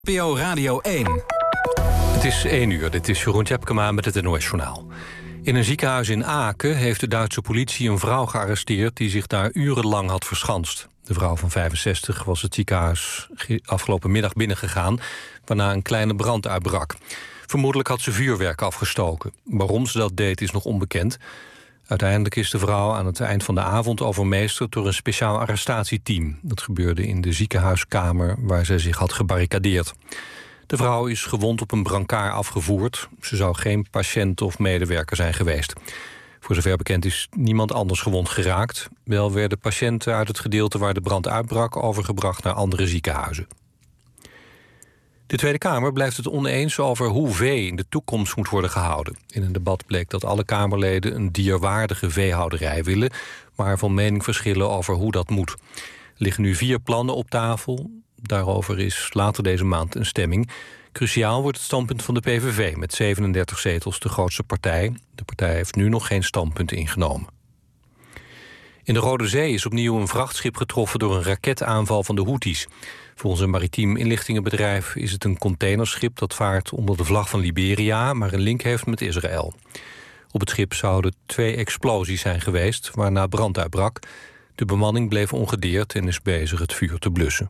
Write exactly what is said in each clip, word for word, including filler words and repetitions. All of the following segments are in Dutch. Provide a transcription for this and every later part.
N P O Radio één. Het is één uur, dit is Jeroen Tjepkema met het N O S-journaal. In een ziekenhuis in Aken heeft de Duitse politie een vrouw gearresteerd die zich daar urenlang had verschanst. De vrouw van vijfenzestig was het ziekenhuis afgelopen middag binnengegaan, waarna een kleine brand uitbrak. Vermoedelijk had ze vuurwerk afgestoken. Waarom ze dat deed is nog onbekend. Uiteindelijk is de vrouw aan het eind van de avond overmeesterd door een speciaal arrestatieteam. Dat gebeurde in de ziekenhuiskamer waar zij zich had gebarricadeerd. De vrouw is gewond op een brancard afgevoerd. Ze zou geen patiënt of medewerker zijn geweest. Voor zover bekend is niemand anders gewond geraakt. Wel werden patiënten uit het gedeelte waar de brand uitbrak overgebracht naar andere ziekenhuizen. De Tweede Kamer blijft het oneens over hoe vee in de toekomst moet worden gehouden. In een debat bleek dat alle Kamerleden een dierwaardige veehouderij willen, maar van mening verschillen over hoe dat moet. Er liggen nu vier plannen op tafel. Daarover is later deze maand een stemming. Cruciaal wordt het standpunt van de P V V met zevenendertig zetels de grootste partij. De partij heeft nu nog geen standpunt ingenomen. In de Rode Zee is opnieuw een vrachtschip getroffen door een raketaanval van de Houthis. Volgens een maritiem inlichtingenbedrijf is het een containerschip dat vaart onder de vlag van Liberia, maar een link heeft met Israël. Op het schip zouden twee explosies zijn geweest, waarna brand uitbrak. De bemanning bleef ongedeerd en is bezig het vuur te blussen.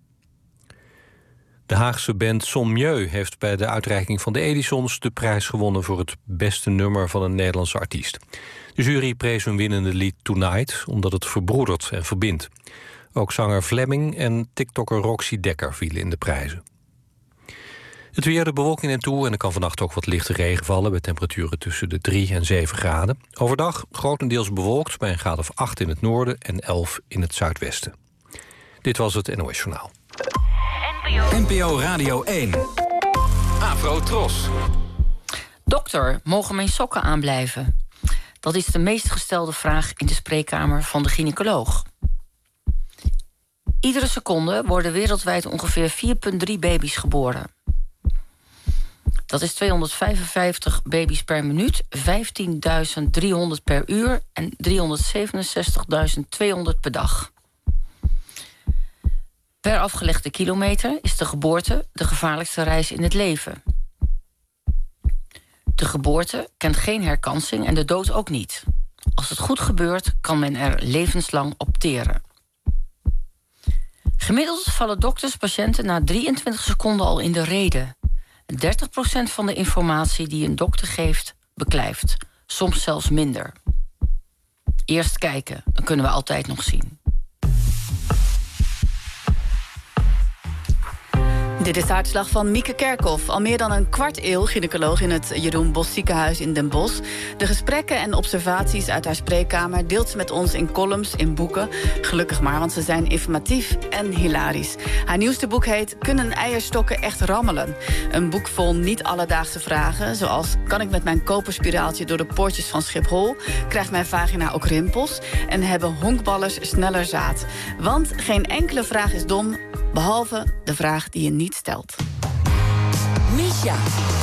De Haagse band Son Mieux heeft bij de uitreiking van de Edisons de prijs gewonnen voor het beste nummer van een Nederlandse artiest. De jury prees hun winnende lied Tonight, omdat het verbroedert en verbindt. Ook zanger Flemming en tiktoker Roxy Dekker vielen in de prijzen. Het weer, de bewolking en toe en er kan vannacht ook wat lichte regen vallen bij temperaturen tussen de drie en zeven graden. Overdag grotendeels bewolkt bij een graad of acht in het noorden en elf in het zuidwesten. Dit was het N O S-journaal. N P O Radio één. Afro Tros. Dokter, mogen mijn sokken aanblijven? Dat is de meest gestelde vraag in de spreekkamer van de gynaecoloog. Iedere seconde worden wereldwijd ongeveer vier komma drie baby's geboren. Dat is tweehonderdvijfenvijftig baby's per minuut, vijftienduizend driehonderd per uur en driehonderdzevenenzestigduizend tweehonderd per dag. Per afgelegde kilometer is de geboorte de gevaarlijkste reis in het leven. De geboorte kent geen herkansing en de dood ook niet. Als het goed gebeurt, kan men er levenslang op teren. Gemiddeld vallen dokters patiënten na drieëntwintig seconden al in de rede. dertig procent van de informatie die een dokter geeft, beklijft. Soms zelfs minder. Eerst kijken, dan kunnen we altijd nog zien. Dit is de uitslag van Mieke Kerkhoff. Al meer dan een kwart eeuw gynaecoloog in het Jeroen Bosch ziekenhuis in Den Bosch. De gesprekken en observaties uit haar spreekkamer deelt ze met ons in columns, in boeken. Gelukkig maar, want ze zijn informatief en hilarisch. Haar nieuwste boek heet Kunnen eierstokken echt rammelen? Een boek vol niet-alledaagse vragen, zoals: kan ik met mijn koperspiraaltje door de poortjes van Schiphol? Krijgt mijn vagina ook rimpels? En hebben honkballers sneller zaad? Want geen enkele vraag is dom, behalve de vraag die je niet stelt. Misha.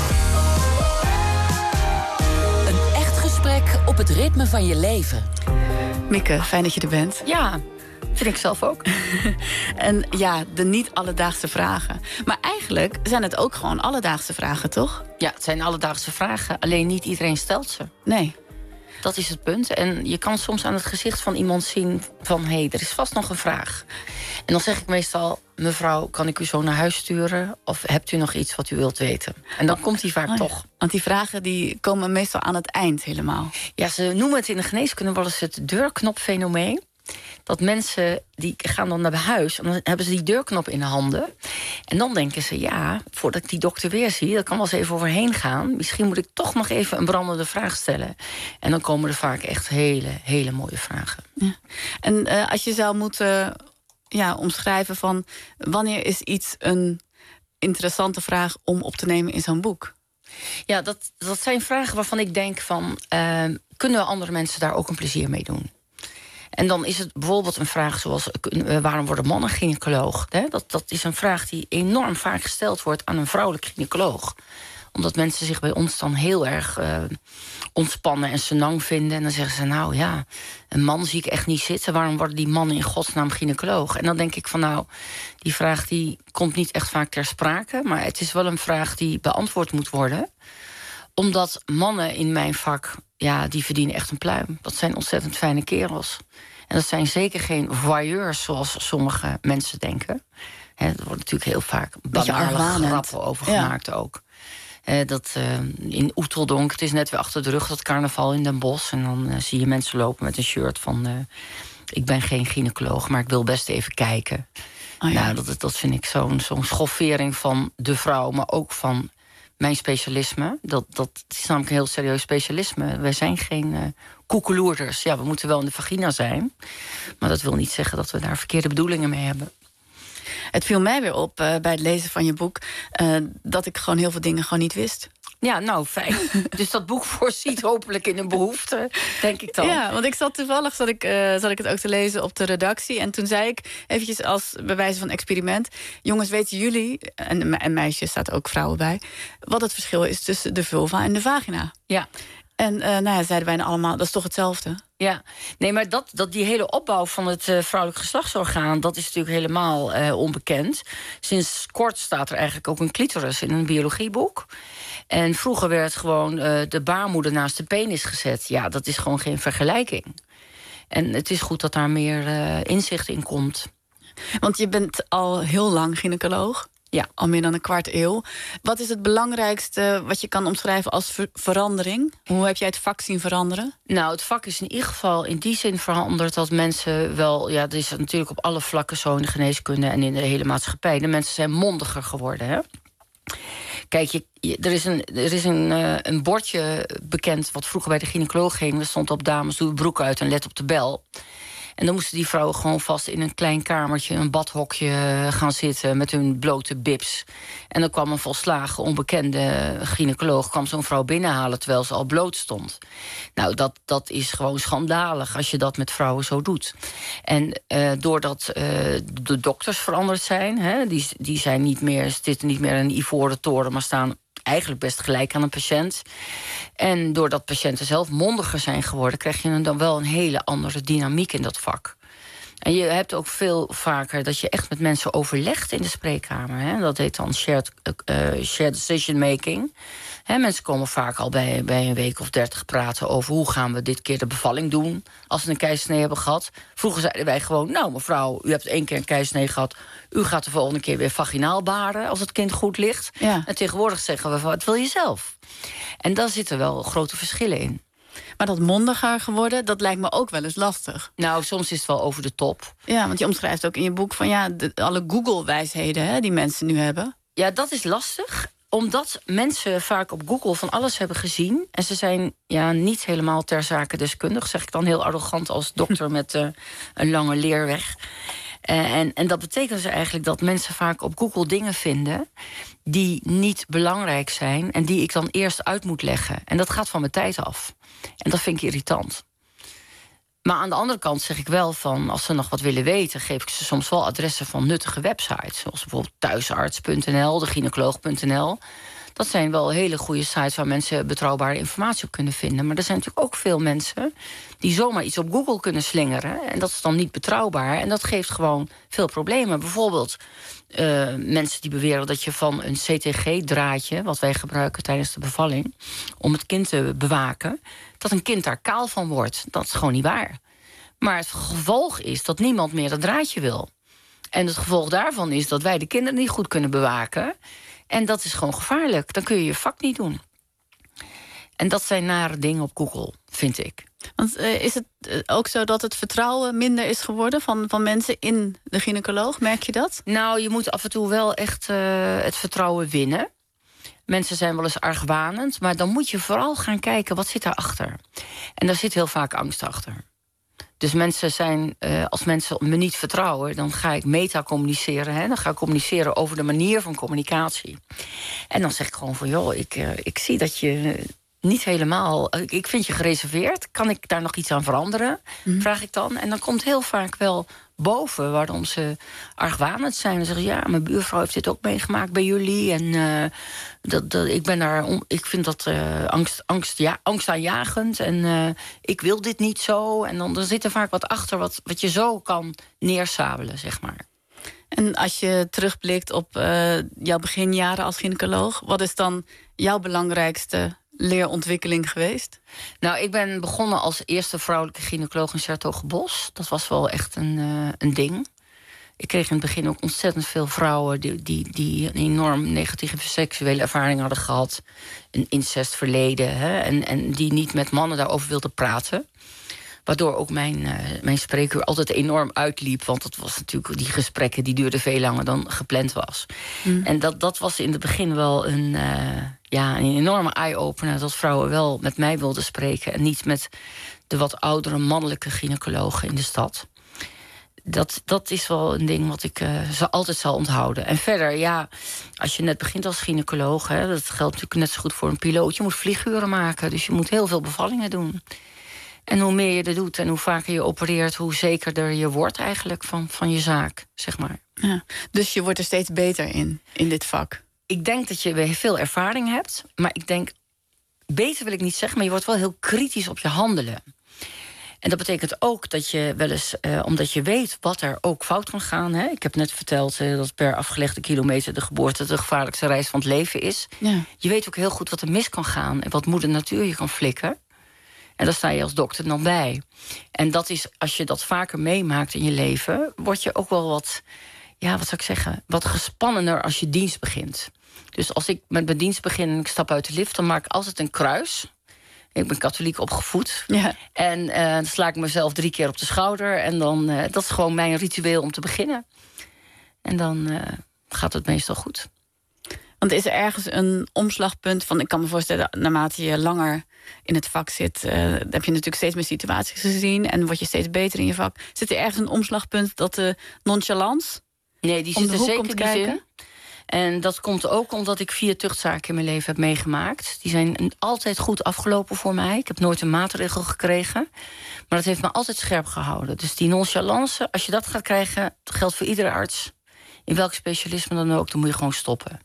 Een echt gesprek op het ritme van je leven. Mieke, fijn dat je er bent. Ja, vind ik zelf ook. En ja, de niet-alledaagse vragen. Maar eigenlijk zijn het ook gewoon alledaagse vragen, toch? Ja, het zijn alledaagse vragen, alleen niet iedereen stelt ze. Nee. Dat is het punt. En je kan soms aan het gezicht van iemand zien van: hé, hey, er is vast nog een vraag. En dan zeg ik meestal: mevrouw, kan ik u zo naar huis sturen? Of hebt u nog iets wat u wilt weten? En dan komt die vaak oh, ja. toch. Want die vragen die komen meestal aan het eind helemaal. Ja, ze noemen het in de geneeskunde wel eens het deurknopfenomeen. Dat mensen die gaan dan naar huis en dan hebben ze die deurknop in de handen. En dan denken ze: ja, voordat ik die dokter weer zie, dat kan wel eens even overheen gaan. Misschien moet ik toch nog even een brandende vraag stellen. En dan komen er vaak echt hele, hele mooie vragen. Ja. En uh, als je zou moeten ja, omschrijven van wanneer is iets een interessante vraag om op te nemen in zo'n boek? Ja, dat, dat zijn vragen waarvan ik denk van: uh, kunnen andere mensen daar ook een plezier mee doen? En dan is het bijvoorbeeld een vraag zoals: waarom worden mannen gynaecoloog? Dat, dat is een vraag die enorm vaak gesteld wordt aan een vrouwelijk gynaecoloog. Omdat mensen zich bij ons dan heel erg uh, ontspannen en senang vinden. En dan zeggen ze, nou ja, een man zie ik echt niet zitten. Waarom worden die mannen in godsnaam gynaecoloog? En dan denk ik van nou, die vraag die komt niet echt vaak ter sprake. Maar het is wel een vraag die beantwoord moet worden. Omdat mannen in mijn vak, ja, die verdienen echt een pluim. Dat zijn ontzettend fijne kerels. En dat zijn zeker geen voyeurs, zoals sommige mensen denken. He, er wordt natuurlijk heel vaak banale grappen over gemaakt ja. ook. Uh, dat uh, in Oeteldonk, het is net weer achter de rug, dat carnaval in Den Bosch. En dan uh, zie je mensen lopen met een shirt van... Uh, ik ben geen gynaecoloog, maar ik wil best even kijken. Oh ja. Nou, dat, dat vind ik zo'n zo'n schoffering van de vrouw, maar ook van mijn specialisme. Dat, dat is namelijk een heel serieus specialisme. Wij zijn geen uh, koekeloerders. Ja, we moeten wel in de vagina zijn. Maar dat wil niet zeggen dat we daar verkeerde bedoelingen mee hebben. Het viel mij weer op uh, bij het lezen van je boek... Uh, dat ik gewoon heel veel dingen gewoon niet wist. Ja, nou, fijn. Dus dat boek voorziet hopelijk in een behoefte, denk ik dan. Ja, want ik zat toevallig, zat ik, uh, zat ik het ook te lezen op de redactie... en toen zei ik, eventjes als bewijs van experiment... jongens, weten jullie, en, en meisjes, staat ook vrouwen bij... wat het verschil is tussen de vulva en de vagina? Ja. En uh, nou ja, zeiden bijna allemaal, dat is toch hetzelfde? Ja, nee, maar dat, dat die hele opbouw van het uh, vrouwelijk geslachtsorgaan... dat is natuurlijk helemaal uh, onbekend. Sinds kort staat er eigenlijk ook een clitoris in een biologieboek. En vroeger werd gewoon uh, de baarmoeder naast de penis gezet. Ja, dat is gewoon geen vergelijking. En het is goed dat daar meer uh, inzicht in komt. Want je bent al heel lang gynaecoloog. Ja, al meer dan een kwart eeuw. Wat is het belangrijkste wat je kan omschrijven als ver- verandering? Hoe heb jij het vak zien veranderen? Nou, het vak is in ieder geval in die zin veranderd... dat mensen wel, ja, dat is natuurlijk op alle vlakken zo in de geneeskunde... en in de hele maatschappij. De mensen zijn mondiger geworden, hè? Kijk, je, je, er is, een, er is een, uh, een bordje bekend... wat vroeger bij de gynaecoloog ging. Er stond op dames, doe je broek uit en let op de bel... En dan moesten die vrouwen gewoon vast in een klein kamertje... een badhokje gaan zitten met hun blote bibs. En dan kwam een volslagen onbekende gynaecoloog... kwam zo'n vrouw binnenhalen terwijl ze al bloot stond. Nou, dat, dat is gewoon schandalig als je dat met vrouwen zo doet. En uh, doordat uh, de dokters veranderd zijn... Hè, die, die zijn niet meer, zitten niet meer in een ivoren toren... maar staan eigenlijk best gelijk aan een patiënt. En doordat patiënten zelf mondiger zijn geworden... krijg je dan wel een hele andere dynamiek in dat vak. En je hebt ook veel vaker dat je echt met mensen overlegt in de spreekkamer. Hè? Dat heet dan shared, uh, shared decision making. Hè, mensen komen vaak al bij, bij een week of dertig praten over... hoe gaan we dit keer de bevalling doen als we een keizersnee hebben gehad. Vroeger zeiden wij gewoon, nou mevrouw, u hebt één keer een keizersnee gehad... u gaat de volgende keer weer vaginaal baren als het kind goed ligt. Ja. En tegenwoordig zeggen we, wat wil je zelf? En daar zitten wel grote verschillen in. Maar dat mondiger geworden, dat lijkt me ook wel eens lastig. Nou, soms is het wel over de top. Ja, want je omschrijft ook in je boek van ja, de, alle Google-wijsheden hè, die mensen nu hebben. Ja, dat is lastig. Omdat mensen vaak op Google van alles hebben gezien... en ze zijn ja, niet helemaal ter zake deskundig... zeg ik dan heel arrogant als dokter met uh, een lange leerweg. Uh, en, en dat betekent dus eigenlijk dat mensen vaak op Google dingen vinden... die niet belangrijk zijn en die ik dan eerst uit moet leggen. En dat gaat van mijn tijd af. En dat vind ik irritant. Maar aan de andere kant zeg ik wel van... als ze nog wat willen weten, geef ik ze soms wel adressen van nuttige websites. Zoals bijvoorbeeld thuisarts punt n l, de gynaecoloog punt n l. Dat zijn wel hele goede sites waar mensen betrouwbare informatie op kunnen vinden. Maar er zijn natuurlijk ook veel mensen die zomaar iets op Google kunnen slingeren. En dat is dan niet betrouwbaar. En dat geeft gewoon veel problemen. Bijvoorbeeld uh, mensen die beweren dat je van een C T G-draadje... wat wij gebruiken tijdens de bevalling, om het kind te bewaken... dat een kind daar kaal van wordt. Dat is gewoon niet waar. Maar het gevolg is dat niemand meer dat draadje wil. En het gevolg daarvan is dat wij de kinderen niet goed kunnen bewaken... En dat is gewoon gevaarlijk. Dan kun je je vak niet doen. En dat zijn nare dingen op Google, vind ik. Want uh, is het uh, ook zo dat het vertrouwen minder is geworden... van, van mensen in de gynaecoloog? Merk je dat? Nou, je moet af en toe wel echt uh, het vertrouwen winnen. Mensen zijn wel eens argwanend. Maar dan moet je vooral gaan kijken, wat zit daarachter? En daar zit heel vaak angst achter. Dus mensen zijn, uh, als mensen me niet vertrouwen... dan ga ik meta-communiceren. Hè? Dan ga ik communiceren over de manier van communicatie. En dan zeg ik gewoon van... joh, ik, uh, ik zie dat je niet helemaal... Uh, ik vind je gereserveerd. Kan ik daar nog iets aan veranderen? Mm. Vraag ik dan. En dan komt heel vaak wel boven waarom ze argwanend zijn. Ze zeggen, ja, mijn buurvrouw heeft dit ook meegemaakt bij jullie. En uh, dat, dat, ik ben daar, on, ik vind dat uh, angst, angst, ja, angstaanjagend. En uh, ik wil dit niet zo. En dan er zit er vaak wat achter wat, wat je zo kan neersabelen, zeg maar. En als je terugblikt op uh, jouw beginjaren als gynaecoloog, wat is dan jouw belangrijkste leerontwikkeling geweest? Nou, ik ben begonnen als eerste vrouwelijke gynaecoloog in 's-Hertogenbosch. Dat was wel echt een, uh, een ding. Ik kreeg in het begin ook ontzettend veel vrouwen die, die, die een enorm negatieve seksuele ervaring hadden gehad. Een incestverleden. Hè, en, en die niet met mannen daarover wilden praten. Waardoor ook mijn, uh, mijn spreekuur altijd enorm uitliep. Want dat was natuurlijk, die gesprekken die duurden veel langer dan gepland was. Mm. En dat, dat was in het begin wel een, uh, ja, een enorme eye-opener. Dat vrouwen wel met mij wilden spreken. En niet met de wat oudere mannelijke gynaecologen in de stad. Dat, dat is wel een ding wat ik uh, ze altijd zal onthouden. En verder, ja, als je net begint als gynaecoloog, hè, dat geldt natuurlijk net zo goed voor een piloot. Je moet vlieguren maken, dus je moet heel veel bevallingen doen. En hoe meer je er doet en hoe vaker je opereert, hoe zekerder je wordt eigenlijk van, van je zaak, zeg maar. Ja, dus je wordt er steeds beter in, in dit vak? Ik denk dat je veel ervaring hebt, maar ik denk, beter wil ik niet zeggen, maar je wordt wel heel kritisch op je handelen. En dat betekent ook dat je wel eens, uh, omdat je weet wat er ook fout kan gaan. Hè? Ik heb net verteld uh, dat per afgelegde kilometer de geboorte de gevaarlijkste reis van het leven is. Ja. Je weet ook heel goed wat er mis kan gaan en wat moeder natuur je kan flikken. En daar sta je als dokter dan bij. En dat is, als je dat vaker meemaakt in je leven, word je ook wel wat, ja, wat zou ik zeggen, wat gespannener als je dienst begint. Dus als ik met mijn dienst begin en ik stap uit de lift, dan maak ik altijd een kruis. Ik ben katholiek opgevoed. Ja. En uh, dan sla ik mezelf drie keer op de schouder. En dan, uh, dat is gewoon mijn ritueel om te beginnen. En dan uh, gaat het meestal goed. Want is er ergens een omslagpunt van, ik kan me voorstellen, naarmate je langer in het vak zit, uh, heb je natuurlijk steeds meer situaties gezien en word je steeds beter in je vak. Zit er ergens een omslagpunt dat de nonchalance? Nee, die zit er zeker niet in. En dat komt ook omdat ik vier tuchtzaken in mijn leven heb meegemaakt. Die zijn altijd goed afgelopen voor mij. Ik heb nooit een maatregel gekregen. Maar dat heeft me altijd scherp gehouden. Dus die nonchalance, als je dat gaat krijgen, dat geldt voor iedere arts. In welk specialisme dan ook, dan moet je gewoon stoppen.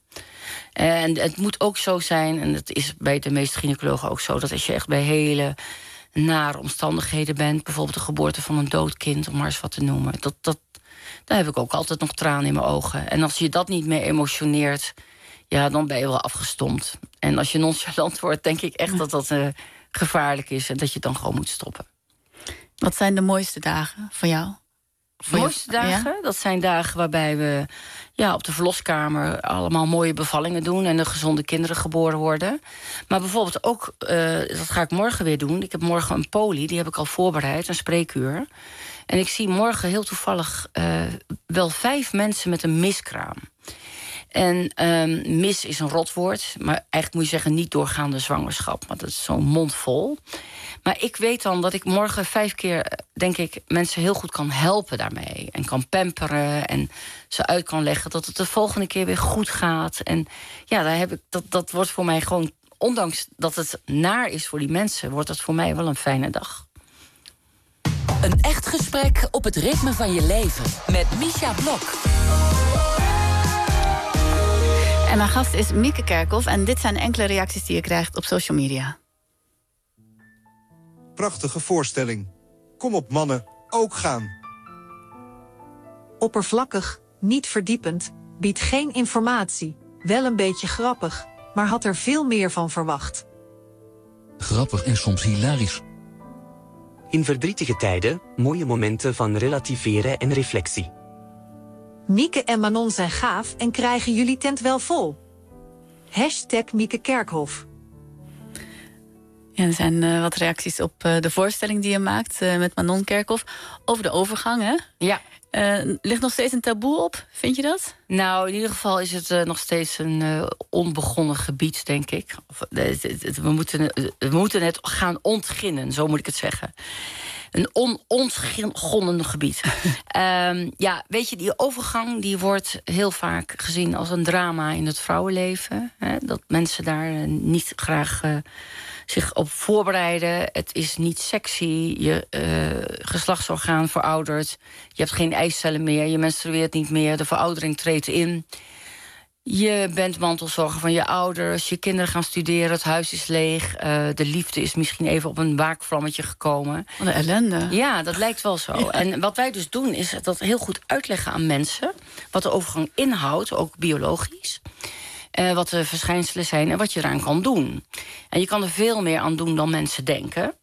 En het moet ook zo zijn, en dat is bij de meeste gynaecologen ook zo, dat als je echt bij hele nare omstandigheden bent, bijvoorbeeld de geboorte van een dood kind, om maar eens wat te noemen, dat, dat, daar heb ik ook altijd nog tranen in mijn ogen. En als je dat niet meer emotioneert, ja, dan ben je wel afgestompt. En als je nonchalant wordt, denk ik echt dat dat uh, gevaarlijk is en dat je het dan gewoon moet stoppen. Wat zijn de mooiste dagen voor jou? De mooiste dagen, ja? Dat zijn dagen waarbij we ja, op de verloskamer allemaal mooie bevallingen doen en er gezonde kinderen geboren worden. Maar bijvoorbeeld ook, uh, dat ga ik morgen weer doen. Ik heb morgen een poli, die heb ik al voorbereid, een spreekuur. En ik zie morgen heel toevallig uh, wel vijf mensen met een miskraam. En um, mis is een rotwoord, maar eigenlijk moet je zeggen niet doorgaande zwangerschap. Want dat is zo'n mond vol. Maar ik weet dan dat ik morgen vijf keer, denk ik, mensen heel goed kan helpen daarmee. En kan pamperen en ze uit kan leggen dat het de volgende keer weer goed gaat. En ja, daar heb ik, dat, dat wordt voor mij gewoon, ondanks dat het naar is voor die mensen, wordt dat voor mij wel een fijne dag. Een echt gesprek op het ritme van je leven met Misha Blok. En mijn gast is Mieke Kerkhoff en dit zijn enkele reacties die je krijgt op social media. Prachtige voorstelling. Kom op mannen, ook gaan. Oppervlakkig, niet verdiepend, biedt geen informatie. Wel een beetje grappig, maar had er veel meer van verwacht. Grappig en soms hilarisch. In verdrietige tijden, mooie momenten van relativeren en reflectie. Mieke en Manon zijn gaaf en krijgen jullie tent wel vol. Hashtag Mieke Kerkhoff. Ja, er zijn uh, wat reacties op uh, de voorstelling die je maakt uh, met Manon Kerkhoff. Over de overgang, hè? Ja. Uh, ligt nog steeds een taboe op, vind je dat? Nou, in ieder geval is het uh, nog steeds een uh, onbegonnen gebied, denk ik. Of, uh, het, het, we, moeten, uh, we moeten het gaan ontginnen, zo moet ik het zeggen. Een on-ontgonnen gebied. um, ja, weet je, die overgang die wordt heel vaak gezien als een drama in het vrouwenleven. Hè? Dat mensen daar uh, niet graag uh, zich op voorbereiden. Het is niet sexy. Je uh, geslachtsorgaan veroudert. Je hebt geen eicellen meer. Je menstrueert niet meer. De veroudering treedt in. Je bent mantelzorger van je ouders. Je kinderen gaan studeren. Het huis is leeg. Uh, de liefde is misschien even op een waakvlammetje gekomen. Wat een ellende. Ja, dat lijkt wel zo. Ja. En wat wij dus doen, is dat heel goed uitleggen aan mensen wat de overgang inhoudt, ook biologisch. Uh, wat de verschijnselen zijn en wat je eraan kan doen. En je kan er veel meer aan doen dan mensen denken.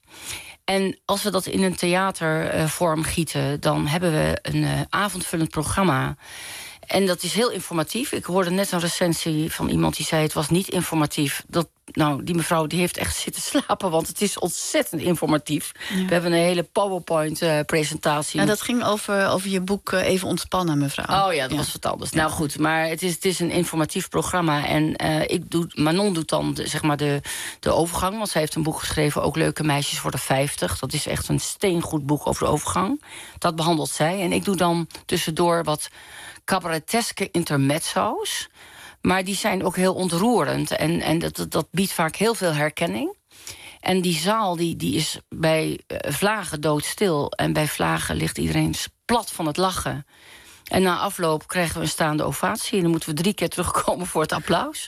En als we dat in een theatervorm uh, gieten, dan hebben we een uh, avondvullend programma. En dat is heel informatief. Ik hoorde net een recensie van iemand die zei het was niet informatief. Dat, nou, die mevrouw die heeft echt zitten slapen, want het is ontzettend informatief. Ja. We hebben een hele PowerPoint-presentatie. Uh, dat ging over, over je boek uh, Even Ontspannen, mevrouw. Oh ja, dat ja. was wat anders. Ja. Nou goed, maar het is, het is een informatief programma. En uh, ik doe, Manon doet dan de, zeg maar de, de overgang. Want zij heeft een boek geschreven, Ook leuke meisjes voor de vijftig. Dat is echt een steengoed boek over de overgang. Dat behandelt zij. En ik doe dan tussendoor wat cabareteske intermezzo's. Maar die zijn ook heel ontroerend. En, en dat, dat biedt vaak heel veel herkenning. En die zaal die, die is bij uh, Vlagen doodstil. En bij Vlagen ligt iedereen plat van het lachen. En na afloop krijgen we een staande ovatie. En dan moeten we drie keer terugkomen voor het applaus.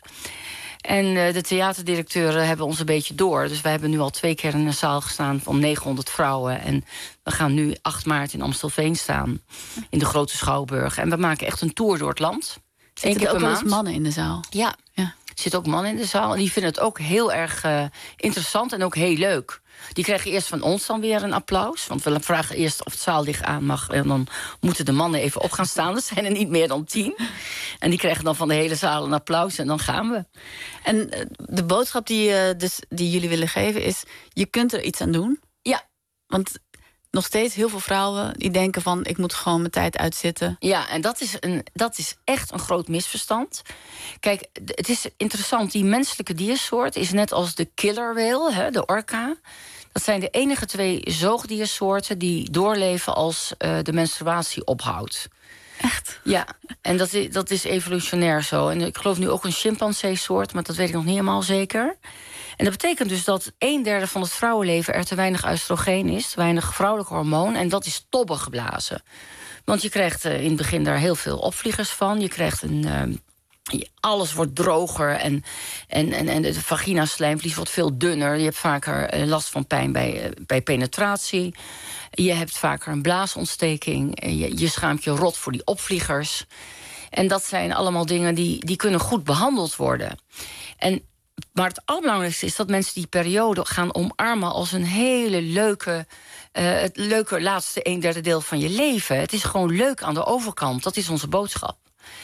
En uh, de theaterdirecteuren hebben ons een beetje door. Dus wij hebben nu al twee keer in een zaal gestaan van negenhonderd vrouwen. En we gaan nu acht maart in Amstelveen staan. In de Grote Schouwburg. En we maken echt een tour door het land. Zitten er ook wel eens mannen in de zaal? Ja, ja. Er zitten ook mannen in de zaal. En die vinden het ook heel erg uh, interessant en ook heel leuk. Die krijgen eerst van ons dan weer een applaus. Want we vragen eerst of het zaallicht aan mag. En dan moeten de mannen even op gaan staan. Dat zijn er niet meer dan tien. En die krijgen dan van de hele zaal een applaus. En dan gaan we. En de boodschap die, uh, dus, die jullie willen geven is, je kunt er iets aan doen. Ja. Want nog steeds heel veel vrouwen die denken van, ik moet gewoon mijn tijd uitzitten. Ja, en dat is, een, dat is echt een groot misverstand. Kijk, het is interessant, die menselijke diersoort is net als de killer whale, de orka. Dat zijn de enige twee zoogdiersoorten die doorleven als uh, de menstruatie ophoudt. Echt? Ja, en dat is, dat is evolutionair zo. En ik geloof nu ook een chimpansee-soort, maar dat weet ik nog niet helemaal zeker. En dat betekent dus dat een derde van het vrouwenleven er te weinig oestrogeen is, te weinig vrouwelijk hormoon, en dat is tobben geblazen. Want je krijgt uh, in het begin daar heel veel opvliegers van. Je krijgt een, uh, alles wordt droger en, en, en, en de vagina-slijmvlies wordt veel dunner. Je hebt vaker uh, last van pijn bij, uh, bij penetratie. Je hebt vaker een blaasontsteking. Je, je schaamt je rot voor die opvliegers. En dat zijn allemaal dingen die, die kunnen goed behandeld worden. En maar het allerbelangrijkste is dat mensen die periode gaan omarmen als een hele leuke, uh, het leuke laatste een derde deel van je leven. Het is gewoon leuk aan de overkant. Dat is onze boodschap.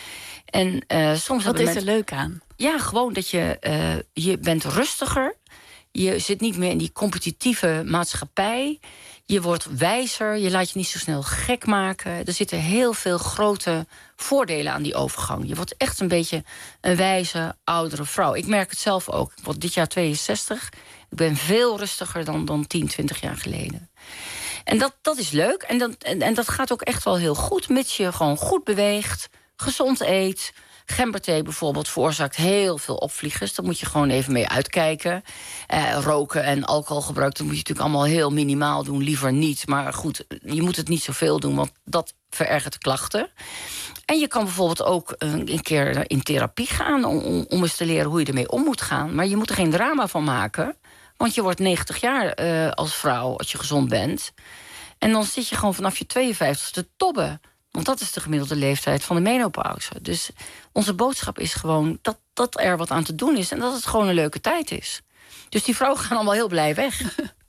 En uh, soms wat is mensen, er leuk aan? Ja, gewoon dat je, uh, je bent rustiger. Je zit niet meer in die competitieve maatschappij. Je wordt wijzer, je laat je niet zo snel gek maken. Er zitten heel veel grote voordelen aan die overgang. Je wordt echt een beetje een wijze, oudere vrouw. Ik merk het zelf ook. Ik word dit jaar tweeënzestig. Ik ben veel rustiger dan, dan tien, twintig jaar geleden. En dat, dat is leuk. En dat, en, en dat gaat ook echt wel heel goed, mits je gewoon goed beweegt, gezond eet. Gemberthee bijvoorbeeld veroorzaakt heel veel opvliegers. Daar moet je gewoon even mee uitkijken. Eh, roken en alcoholgebruik, dat moet je natuurlijk allemaal heel minimaal doen. Liever niet, maar goed, je moet het niet zoveel doen, want dat verergert de klachten. En je kan bijvoorbeeld ook een keer in therapie gaan om, om eens te leren hoe je ermee om moet gaan. Maar je moet er geen drama van maken, want je wordt negentig jaar uh, als vrouw als je gezond bent. En dan zit je gewoon vanaf je tweeënvijftigste te tobben. Want dat is de gemiddelde leeftijd van de menopauze. Dus onze boodschap is gewoon dat, dat er wat aan te doen is en dat het gewoon een leuke tijd is. Dus die vrouwen gaan allemaal heel blij weg.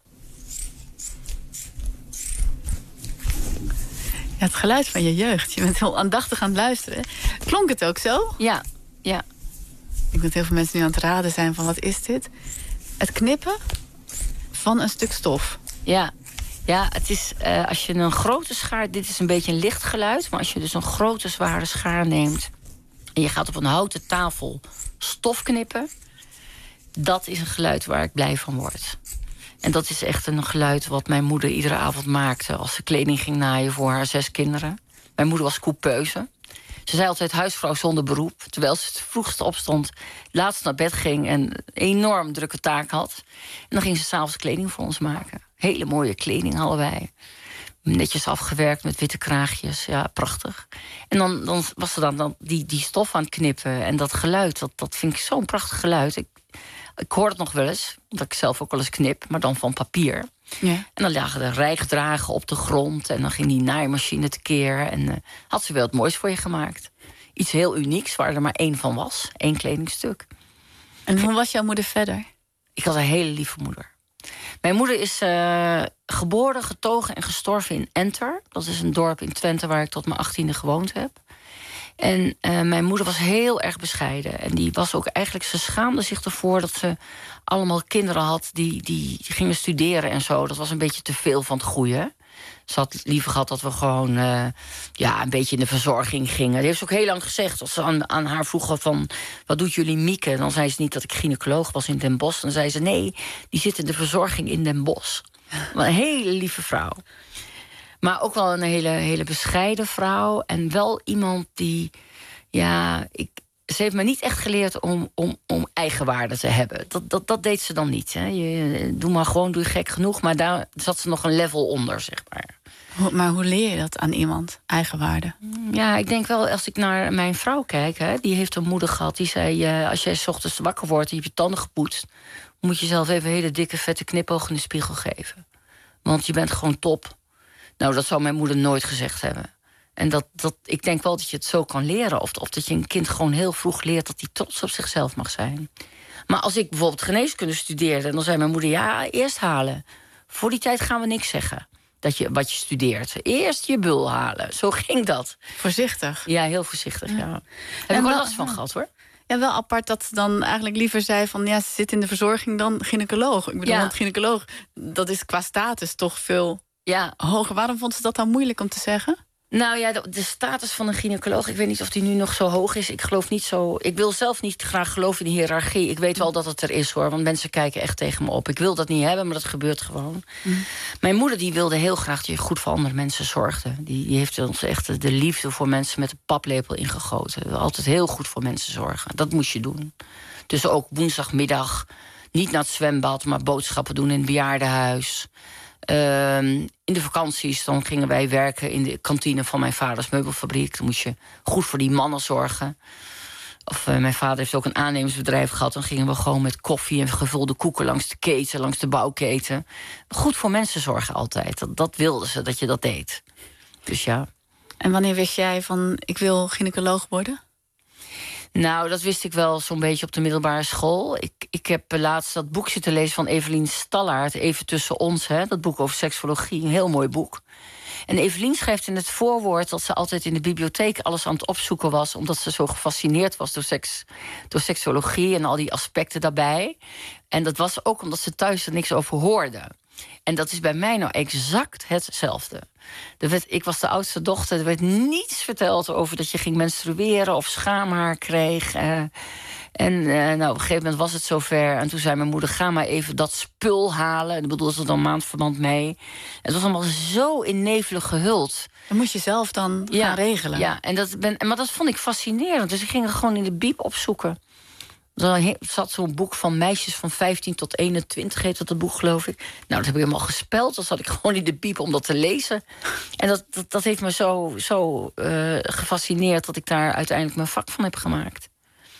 Ja, het geluid van je jeugd. Je bent heel aandachtig aan het luisteren. Klonk het ook zo? Ja, ja. Ik denk dat heel veel mensen nu aan het raden zijn van wat is dit? Het knippen van een stuk stof. Ja. Ja, het is uh, als je een grote schaar. Dit is een beetje een licht geluid. Maar als je dus een grote, zware schaar neemt en je gaat op een houten tafel stof knippen, dat is een geluid waar ik blij van word. En dat is echt een geluid wat mijn moeder iedere avond maakte als ze kleding ging naaien voor haar zes kinderen. Mijn moeder was coupeuse. Ze zei altijd huisvrouw zonder beroep. Terwijl ze het vroegste opstond, laatst naar bed ging... en een enorm drukke taak had. En dan ging ze 's avonds kleding voor ons maken. Hele mooie kleding hadden wij. Netjes afgewerkt met witte kraagjes. Ja, prachtig. En dan, dan was ze dan, dan die, die stof aan het knippen. En dat geluid, dat, dat vind ik zo'n prachtig geluid. Ik, ik hoor het nog wel eens, omdat ik zelf ook wel eens knip. Maar dan van papier. Ja. En dan lagen er rijgdragen op de grond. En dan ging die naaimachine tekeer. En uh, had ze wel het moois voor je gemaakt. Iets heel unieks, waar er maar één van was. Eén kledingstuk. En hoe was jouw moeder verder? Ik had een hele lieve moeder. Mijn moeder is uh, geboren, getogen en gestorven in Enter. Dat is een dorp in Twente waar ik tot mijn achttiende gewoond heb. En uh, mijn moeder was heel erg bescheiden. En die was ook eigenlijk, ze schaamde zich ervoor dat ze allemaal kinderen had die, die gingen studeren en zo. Dat was een beetje te veel van het goede. Ze had liever gehad dat we gewoon uh, ja, een beetje in de verzorging gingen. Die heeft ze ook heel lang gezegd. Als ze aan, aan haar vroegen van, wat doet jullie Mieke? Dan zei ze niet dat ik gynaecoloog was in Den Bosch. Dan zei ze, nee, die zit in de verzorging in Den Bosch. Maar een hele lieve vrouw. Maar ook wel een hele, hele bescheiden vrouw. En wel iemand die, ja, ik, ze heeft me niet echt geleerd om, om, om eigenwaarde te hebben. Dat, dat, dat deed ze dan niet. Hè. Je, doe maar gewoon, doe je gek genoeg. Maar daar zat ze nog een level onder, zeg maar. Maar hoe leer je dat aan iemand, eigenwaarde? Ja, ik denk wel, als ik naar mijn vrouw kijk... Hè, die heeft een moeder gehad, die zei... Uh, als jij 's ochtends wakker wordt en je hebt je tanden gepoetst... moet je zelf even hele dikke, vette knipoog in de spiegel geven. Want je bent gewoon top. Nou, dat zou mijn moeder nooit gezegd hebben. En dat, dat, ik denk wel dat je het zo kan leren. Of, of dat je een kind gewoon heel vroeg leert dat hij trots op zichzelf mag zijn. Maar als ik bijvoorbeeld geneeskunde studeerde... dan zei mijn moeder, ja, eerst halen. Voor die tijd gaan we niks zeggen. Dat je, wat je studeert. Eerst je bul halen. Zo ging dat. Voorzichtig. Ja, heel voorzichtig, ja. ja. Heb en ik wel wel last van gehad, hoor. Ja, wel apart dat ze dan eigenlijk liever zei van... ja, ze zit in de verzorging dan gynaecoloog. Ik bedoel, Ja. want gynaecoloog, dat is qua status toch veel Ja. hoger. Waarom vond ze dat dan moeilijk om te zeggen? Nou ja, de, de status van een gynaecoloog... ik weet niet of die nu nog zo hoog is. Ik geloof niet zo... Ik wil zelf niet graag geloven in de hiërarchie. Ik weet wel dat het er is, hoor. Want mensen kijken echt tegen me op. Ik wil dat niet hebben, maar dat gebeurt gewoon. Mm. Mijn moeder die wilde heel graag dat je goed voor andere mensen zorgde. Die, die heeft ons echt de liefde voor mensen met een paplepel ingegoten. Altijd heel goed voor mensen zorgen. Dat moest je doen. Dus ook woensdagmiddag niet naar het zwembad... maar boodschappen doen in het bejaardenhuis... Uh, in de vakanties dan gingen wij werken in de kantine van mijn vaders meubelfabriek. Dan moest je goed voor die mannen zorgen. Of uh, mijn vader heeft ook een aannemersbedrijf gehad. Dan gingen we gewoon met koffie en gevulde koeken langs de keten, langs de bouwketen. Goed voor mensen zorgen altijd. Dat, dat wilden ze, dat je dat deed. Dus ja. En wanneer wist jij van, ik wil gynaecoloog worden? Nou, dat wist ik wel zo'n beetje op de middelbare school. Ik, ik heb laatst dat boek zitten lezen van Evelien Stallaert... Even tussen ons, hè, dat boek over seksologie. Een heel mooi boek. En Evelien schrijft in het voorwoord dat ze altijd in de bibliotheek... alles aan het opzoeken was, omdat ze zo gefascineerd was... door, seks, door seksologie en al die aspecten daarbij. En dat was ook omdat ze thuis er niks over hoorde. En dat is bij mij nou exact hetzelfde. Er werd, ik was de oudste dochter, er werd niets verteld over dat je ging menstrueren of schaamhaar kreeg. Uh, en uh, nou, op een gegeven moment was het zover. En toen zei mijn moeder, ga maar even dat spul halen. En dat bedoelde ze dan maandverband mee. Het was allemaal zo in nevelen gehuld. Dat moest je zelf dan ja, gaan regelen. Ja, en dat ben, maar dat vond ik fascinerend. Dus ik ging er gewoon in de bieb opzoeken. Er zat zo'n boek van meisjes van vijftien tot eenentwintig, heet dat het boek, geloof ik. Nou, dat heb ik helemaal gespeld. Dan zat ik gewoon in de biep om dat te lezen. En dat, dat, dat heeft me zo, zo uh, gefascineerd... dat ik daar uiteindelijk mijn vak van heb gemaakt.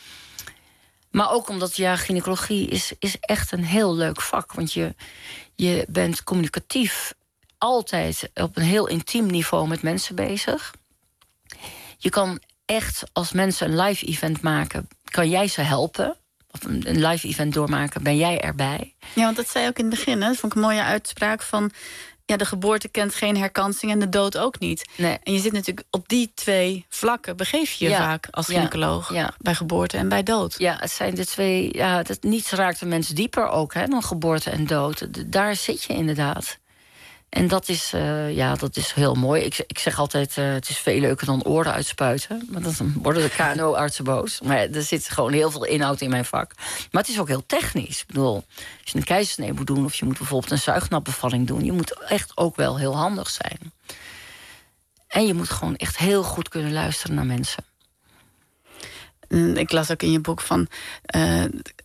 Maar ook omdat, ja, gynaecologie is, is echt een heel leuk vak. Want je, je bent communicatief altijd op een heel intiem niveau met mensen bezig. Je kan echt, als mensen een live event maken, kan jij ze helpen. Of een, een live event doormaken, ben jij erbij. Ja, want dat zei je ook in het begin, hè? Dat vond ik een mooie uitspraak van... ja, de geboorte kent geen herkansing en de dood ook niet. Nee. En je zit natuurlijk op die twee vlakken, begeef je je ja. vaak als gynaecoloog. Ja. Ja. Bij geboorte en bij dood. Ja, het zijn de twee... Ja, dat, niets raakt een mens dieper ook, hè, dan geboorte en dood. De, daar zit je inderdaad. En dat is, uh, ja, dat is heel mooi. Ik, ik zeg altijd, uh, het is veel leuker dan oren uitspuiten. Maar dan worden de K N O-artsen boos. Maar er zit gewoon heel veel inhoud in mijn vak. Maar het is ook heel technisch. Ik bedoel, als je een keizersnee moet doen... of je moet bijvoorbeeld een zuignapbevalling doen... je moet echt ook wel heel handig zijn. En je moet gewoon echt heel goed kunnen luisteren naar mensen. Ik las ook in je boek van... Uh,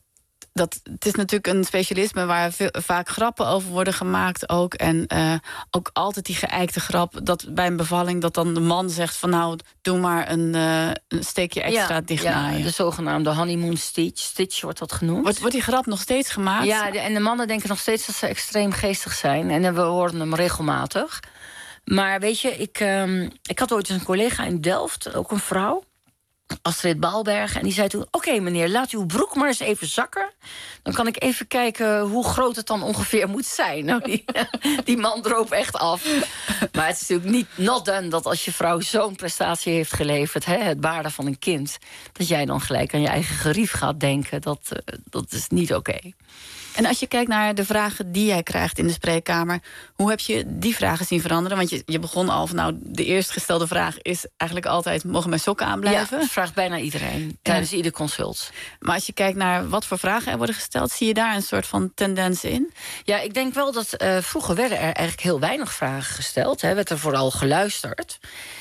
dat het is natuurlijk een specialisme waar veel, vaak grappen over worden gemaakt ook. En uh, ook altijd die geëikte grap dat bij een bevalling... dat dan de man zegt van nou, doe maar een, uh, een steekje extra ja, dichtnaaien. Ja, de zogenaamde honeymoon stitch. Stitch wordt dat genoemd. Wordt, wordt die grap nog steeds gemaakt? Ja, de, en de mannen denken nog steeds dat ze extreem geestig zijn. En we horen hem regelmatig. Maar weet je, ik, um, ik had ooit eens een collega in Delft, ook een vrouw... Astrid Baalberg, en die zei toen... oké, okay, meneer, laat uw broek maar eens even zakken. Dan kan ik even kijken hoe groot het dan ongeveer moet zijn. Nou, die, die man droop echt af. Maar het is natuurlijk niet not done dat als je vrouw zo'n prestatie heeft geleverd... Hè, het baarden van een kind, dat jij dan gelijk aan je eigen gerief gaat denken. Dat, uh, dat is niet oké. Okay. En als je kijkt naar de vragen die jij krijgt in de spreekkamer... hoe heb je die vragen zien veranderen? Want je, je begon al van, nou, de eerst gestelde vraag is eigenlijk altijd... mogen mijn sokken aanblijven? Ja, dat vraagt bijna iedereen, tijdens ja. ieder consult. Maar als je kijkt naar wat voor vragen er worden gesteld... zie je daar een soort van tendens in? Ja, ik denk wel dat uh, vroeger werden er eigenlijk heel weinig vragen gesteld. Hè, werd er vooral geluisterd.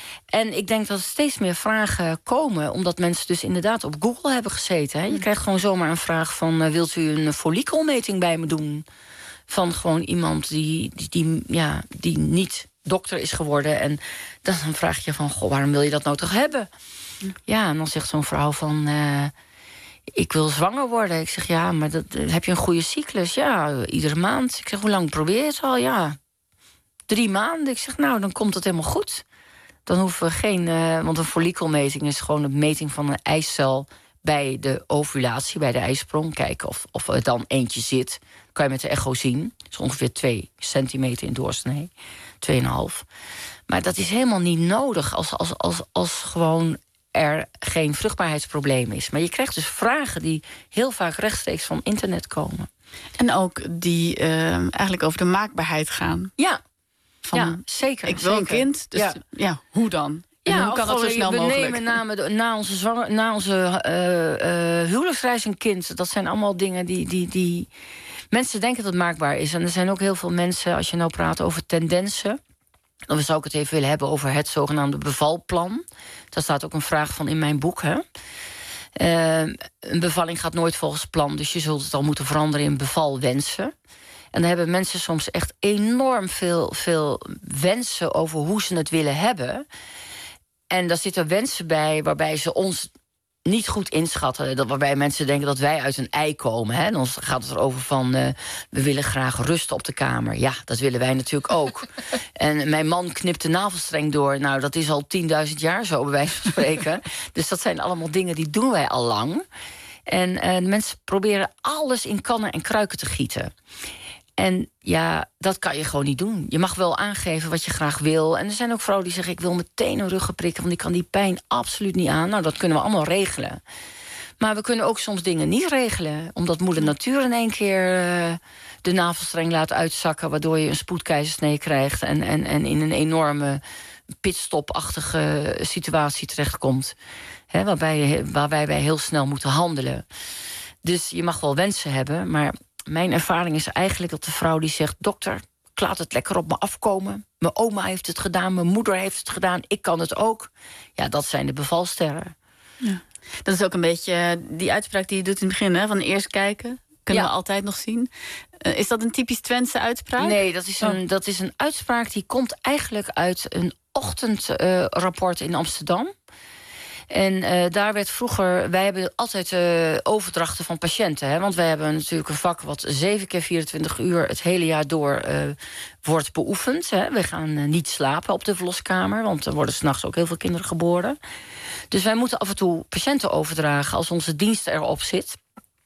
En ik denk dat er steeds meer vragen komen... omdat mensen dus inderdaad op Google hebben gezeten. Hè. Je krijgt gewoon zomaar een vraag van... Uh, wilt u een follikelmeting bij me doen? Van gewoon iemand die, die, die, ja, die niet dokter is geworden. En dan vraag je van, goh, waarom wil je dat nou toch hebben? Ja, en dan zegt zo'n vrouw van... Uh, ik wil zwanger worden. Ik zeg, ja, maar dat, heb je een goede cyclus? Ja, iedere maand. Ik zeg, hoe lang probeer je het al? Ja, drie maanden. Ik zeg, nou, dan komt het helemaal goed. Dan hoeven we geen... Uh, want een follikelmeting is gewoon een meting van een eicel... bij de ovulatie, bij de eisprong. Kijken of, of er dan eentje zit. Kan je met de echo zien. Dat is ongeveer twee centimeter in doorsnee. Tweeënhalf. Maar dat is helemaal niet nodig als, als, als, als gewoon er geen vruchtbaarheidsprobleem is. Maar je krijgt dus vragen die heel vaak rechtstreeks van internet komen. En ook die uh, eigenlijk over de maakbaarheid gaan. Ja. Van, ja, zeker. Ik wil zeker. een kind, dus ja, ja hoe dan? En ja, hoe kan dat zo snel we mogelijk? We nemen na, na onze, zwanger, na onze uh, uh, huwelijksreis een kind. Dat zijn allemaal dingen die, die, die... Mensen denken dat het maakbaar is. En er zijn ook heel veel mensen, als je nou praat over tendensen... dan zou ik het even willen hebben over het zogenaamde bevalplan. Daar staat ook een vraag van in mijn boek, hè. Uh, een bevalling gaat nooit volgens plan... dus je zult het al moeten veranderen in bevalwensen. En dan hebben mensen soms echt enorm veel, veel wensen over hoe ze het willen hebben. En daar zitten wensen bij waarbij ze ons niet goed inschatten. Dat waarbij mensen denken dat wij uit een ei komen. Hè? Dan gaat het erover van, uh, we willen graag rusten op de kamer. Ja, dat willen wij natuurlijk ook. En mijn man knipt de navelstreng door. Nou, dat is al tienduizend jaar zo, bij wijze van spreken. Dus dat zijn allemaal dingen die doen wij al lang. En uh, mensen proberen alles in kannen en kruiken te gieten. En ja, dat kan je gewoon niet doen. Je mag wel aangeven wat je graag wil. En er zijn ook vrouwen die zeggen, ik wil meteen een ruggen prikken... want ik kan die pijn absoluut niet aan. Nou, dat kunnen we allemaal regelen. Maar we kunnen ook soms dingen niet regelen. Omdat moeder natuur in één keer uh, de navelstreng laat uitzakken... waardoor je een spoedkeizersnee krijgt... en, en, en in een enorme pitstopachtige situatie terechtkomt. Hè, waarbij, waarbij wij heel snel moeten handelen. Dus je mag wel wensen hebben, maar... Mijn ervaring is eigenlijk dat de vrouw die zegt... dokter, ik laat het lekker op me afkomen. Mijn oma heeft het gedaan, mijn moeder heeft het gedaan. Ik kan het ook. Ja, dat zijn de bevalsterren. Ja. Dat is ook een beetje die uitspraak die je doet in het begin. Hè? Van eerst kijken, kunnen ja. we altijd nog zien. Uh, is dat een typisch Twentse uitspraak? Nee, dat is een, oh. dat is een uitspraak die komt eigenlijk uit... een ochtendrapport uh, in Amsterdam... En uh, daar werd vroeger... Wij hebben altijd uh, overdrachten van patiënten. Hè, want wij hebben natuurlijk een vak wat zeven keer vierentwintig uur... het hele jaar door uh, wordt beoefend. Hè. We gaan uh, niet slapen op de verloskamer... want er worden 's nachts ook heel veel kinderen geboren. Dus wij moeten af en toe patiënten overdragen... als onze dienst erop zit.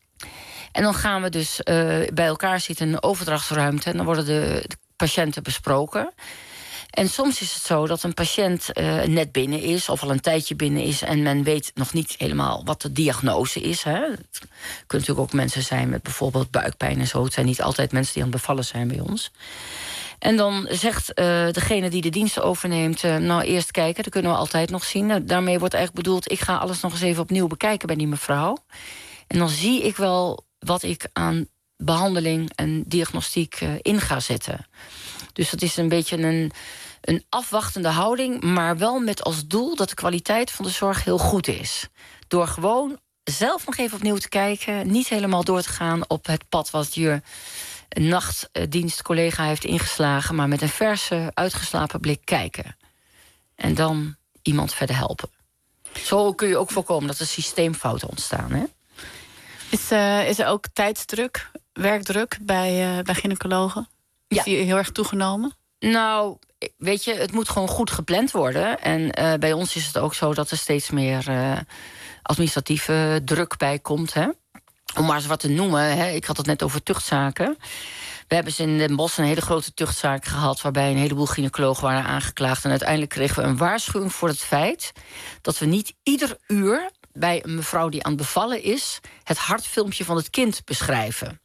En dan gaan we dus uh, bij elkaar zitten in een overdrachtsruimte... en dan worden de, de patiënten besproken... En soms is het zo dat een patiënt uh, net binnen is... of al een tijdje binnen is... en men weet nog niet helemaal wat de diagnose is. Hè. Het kunnen natuurlijk ook mensen zijn met bijvoorbeeld buikpijn en zo. Het zijn niet altijd mensen die aan het bevallen zijn bij ons. En dan zegt uh, degene die de dienst overneemt... Uh, nou, eerst kijken, dat kunnen we altijd nog zien. Nou, daarmee wordt eigenlijk bedoeld... ik ga alles nog eens even opnieuw bekijken bij die mevrouw. En dan zie ik wel wat ik aan behandeling en diagnostiek uh, in ga zetten. Dus dat is een beetje een... een afwachtende houding, maar wel met als doel... dat de kwaliteit van de zorg heel goed is. Door gewoon zelf nog even opnieuw te kijken. Niet helemaal door te gaan op het pad wat je nachtdienstcollega heeft ingeslagen, maar met een verse, uitgeslapen blik kijken. En dan iemand verder helpen. Zo kun je ook voorkomen dat er systeemfouten ontstaan. Hè? Is, uh, is er ook tijdsdruk, werkdruk bij, uh, bij gynaecologen? Is Ja. die heel erg toegenomen? Nou, weet je, het moet gewoon goed gepland worden. En uh, bij ons is het ook zo dat er steeds meer uh, administratieve druk bij komt. Hè? Om maar eens wat te noemen, hè? Ik had het net over tuchtzaken. We hebben ze in Den Bosch een hele grote tuchtzaak gehad, waarbij een heleboel gynaecologen waren aangeklaagd. En uiteindelijk kregen we een waarschuwing voor het feit dat we niet ieder uur bij een mevrouw die aan het bevallen is het hartfilmpje van het kind beschrijven.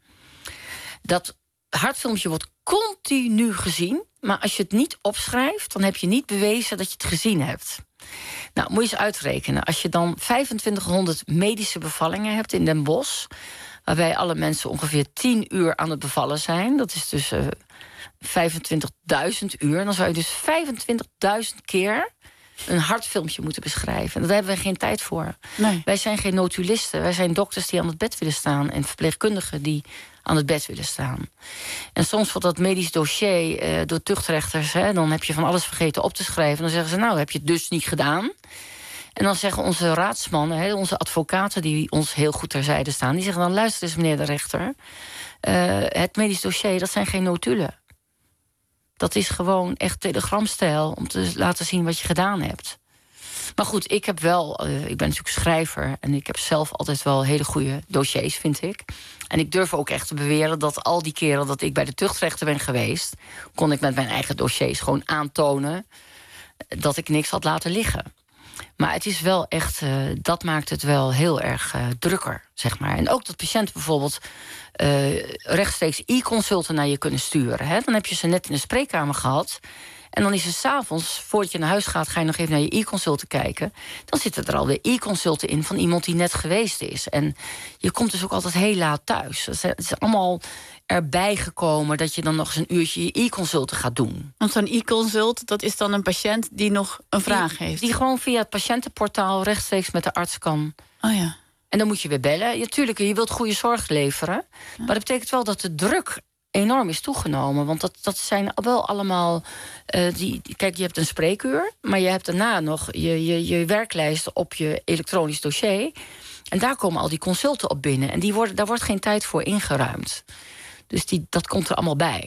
Dat hartfilmpje wordt continu gezien, maar als je het niet opschrijft, dan heb je niet bewezen dat je het gezien hebt. Nou, moet je eens uitrekenen. Als je dan vijfentwintighonderd medische bevallingen hebt in Den Bosch, waarbij alle mensen ongeveer tien uur aan het bevallen zijn, dat is dus uh, vijfentwintigduizend uur, dan zou je dus vijfentwintigduizend keer een hartfilmpje moeten beschrijven. En daar hebben we geen tijd voor. Nee. Wij zijn geen notulisten. Wij zijn dokters die aan het bed willen staan en verpleegkundigen die aan het bed willen staan. En soms wordt dat medisch dossier eh, door tuchtrechters, hè, dan heb je van alles vergeten op te schrijven. Dan zeggen ze, nou, heb je het dus niet gedaan. En dan zeggen onze raadsmannen, hè, onze advocaten die ons heel goed terzijde staan, die zeggen dan, luister eens meneer de rechter, uh, het medisch dossier, dat zijn geen notulen. Dat is gewoon echt telegramstijl om te laten zien wat je gedaan hebt. Maar goed, ik heb wel, uh, ik ben natuurlijk schrijver en ik heb zelf altijd wel hele goede dossiers, vind ik. En ik durf ook echt te beweren dat al die keren dat ik bij de tuchtrechter ben geweest, kon ik met mijn eigen dossiers gewoon aantonen dat ik niks had laten liggen. Maar het is wel echt, uh, dat maakt het wel heel erg uh, drukker, zeg maar. En ook dat patiënten bijvoorbeeld uh, rechtstreeks e-consulten naar je kunnen sturen. Hè? Dan heb je ze net in de spreekkamer gehad. En dan is het 's avonds, voordat je naar huis gaat, ga je nog even naar je e-consulten kijken. Dan zitten er alweer e-consulten in van iemand die net geweest is. En je komt dus ook altijd heel laat thuis. Het is allemaal erbij gekomen dat je dan nog eens een uurtje je e-consulten gaat doen. Want zo'n e-consult, dat is dan een patiënt die nog een vraag die, heeft? Die gewoon via het patiëntenportaal rechtstreeks met de arts kan. Oh ja. En dan moet je weer bellen. Ja, tuurlijk, je wilt goede zorg leveren. Ja. Maar dat betekent wel dat de druk enorm is toegenomen. Want dat, dat zijn wel allemaal Uh, die, kijk, je hebt een spreekuur, maar je hebt daarna nog je, je, je werklijst op je elektronisch dossier. En daar komen al die consulten op binnen. En die worden, daar wordt geen tijd voor ingeruimd. Dus die, dat komt er allemaal bij.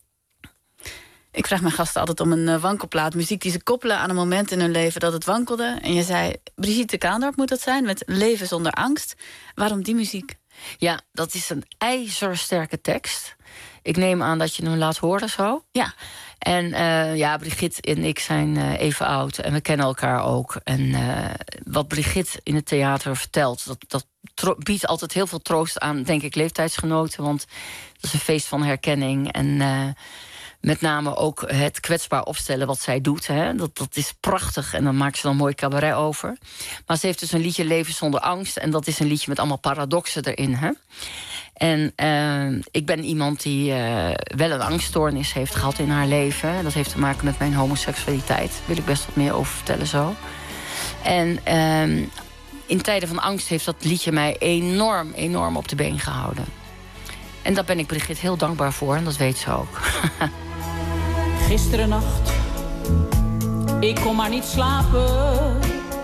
Ik vraag mijn gasten altijd om een uh, wankelplaat. Muziek die ze koppelen aan een moment in hun leven dat het wankelde. En je zei, Brigitte Kaandorp moet dat zijn, met Leven zonder angst. Waarom die muziek? Ja, dat is een ijzersterke tekst. Ik neem aan dat je hem laat horen zo. Ja. En uh, ja, Brigitte en ik zijn uh, even oud en we kennen elkaar ook. En uh, wat Brigitte in het theater vertelt, dat, dat tro- biedt altijd heel veel troost aan, denk ik, leeftijdsgenoten. Want dat is een feest van herkenning. En uh, met name ook het kwetsbaar opstellen wat zij doet. Hè. Dat, dat is prachtig en dan maakt ze dan mooi cabaret over. Maar ze heeft dus een liedje Leven zonder angst. En dat is een liedje met allemaal paradoxen erin. Hè. En uh, ik ben iemand die uh, wel een angststoornis heeft gehad in haar leven. Dat heeft te maken met mijn homoseksualiteit. Daar wil ik best wat meer over vertellen zo. En uh, in tijden van angst heeft dat liedje mij enorm, enorm op de been gehouden. En daar ben ik Brigitte heel dankbaar voor. En dat weet ze ook. Gisteren nacht, ik kon maar niet slapen.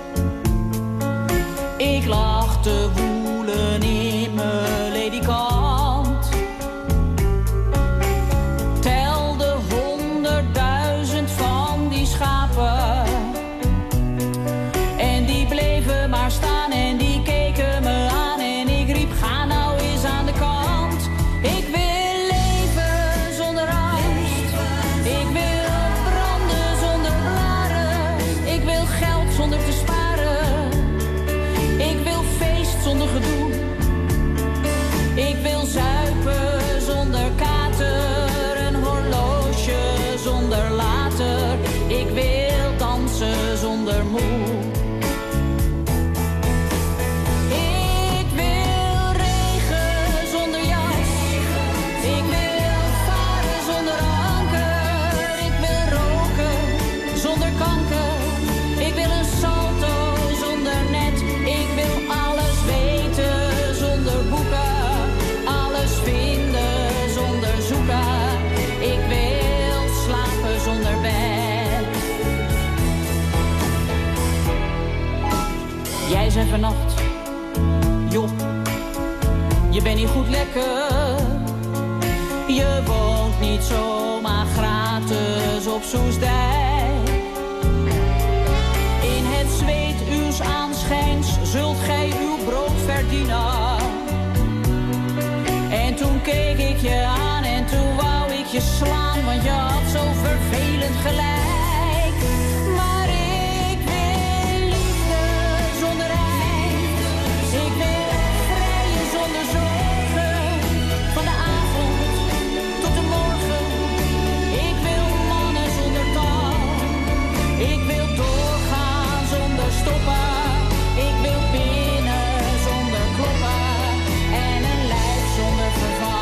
Ik lag te woelen in mijn ledikant. Telde honderdduizend van die schapen. En die bleven maar staan en die keken me aan. En ik riep, ga nou eens aan de kant. Ik wil leven zonder angst. Ik wil branden zonder blaren. Ik wil geld zonder te sparen. Ik wil feest zonder gedoe. zoeken, alles vinden zonder zoeken. Ik wil slapen zonder bed. Jij zei vannacht, joh, je bent niet goed lekker. Je woont niet zomaar gratis op Soestdijk. In het zweet uws aanschijns zult gij uw brood verdienen. En toen keek ik je aan en toen wou ik je slaan, want je had zo vervelend gelijk. Maar ik wil liefde zonder eind. Ik wil vrijen zonder zorgen. Van de avond tot de morgen. Ik wil mannen zonder taal. Ik wil doorgaan zonder stoppen. Ik wil binnen zonder kloppen. En een lijf zonder verval.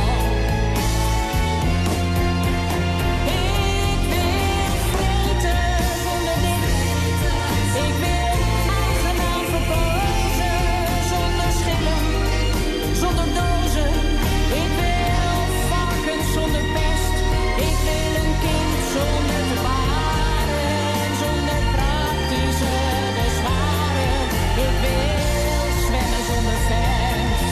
Ik wil vreten zonder dit. Ik wil aangenaam verpozen. Zonder schillen, zonder dozen. Ik wil varkens zonder pest. Ik wil een kind zonder te baren. Zonder praktische bezwaren. Ik wil zwemmen zonder vest.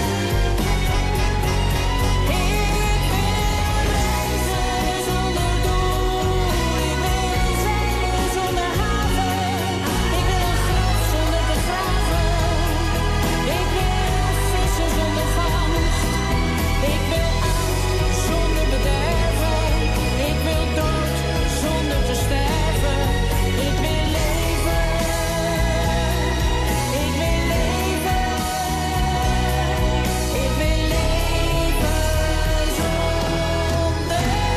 Ik wil reizen zonder doel. Ik wil zeilen zonder haven. Ik wil een graf zonder te graven. Ik wil vissen zonder vangst. Ik wil aan zonder bederven. Ik wil dood zonder te sterven. Ik wil leven. Ik wil leven. Ik wil leven zonder.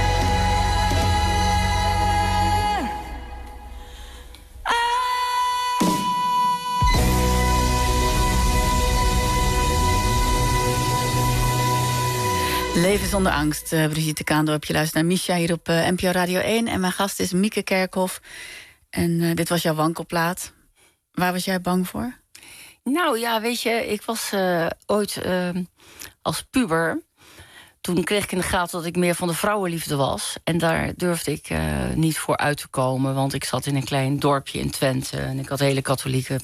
Leven zonder angst, uh, Brigitte Kaandorp. Je luistert naar Misha hier op uh, N P O Radio één. En mijn gast is Mieke Kerkhoff. En uh, dit was jouw wankelplaat. Waar was jij bang voor? Nou ja, weet je, ik was uh, ooit uh, als puber. Toen kreeg ik in de gaten dat ik meer van de vrouwenliefde was. En daar durfde ik uh, niet voor uit te komen. Want ik zat in een klein dorpje in Twente. En ik had een hele katholieke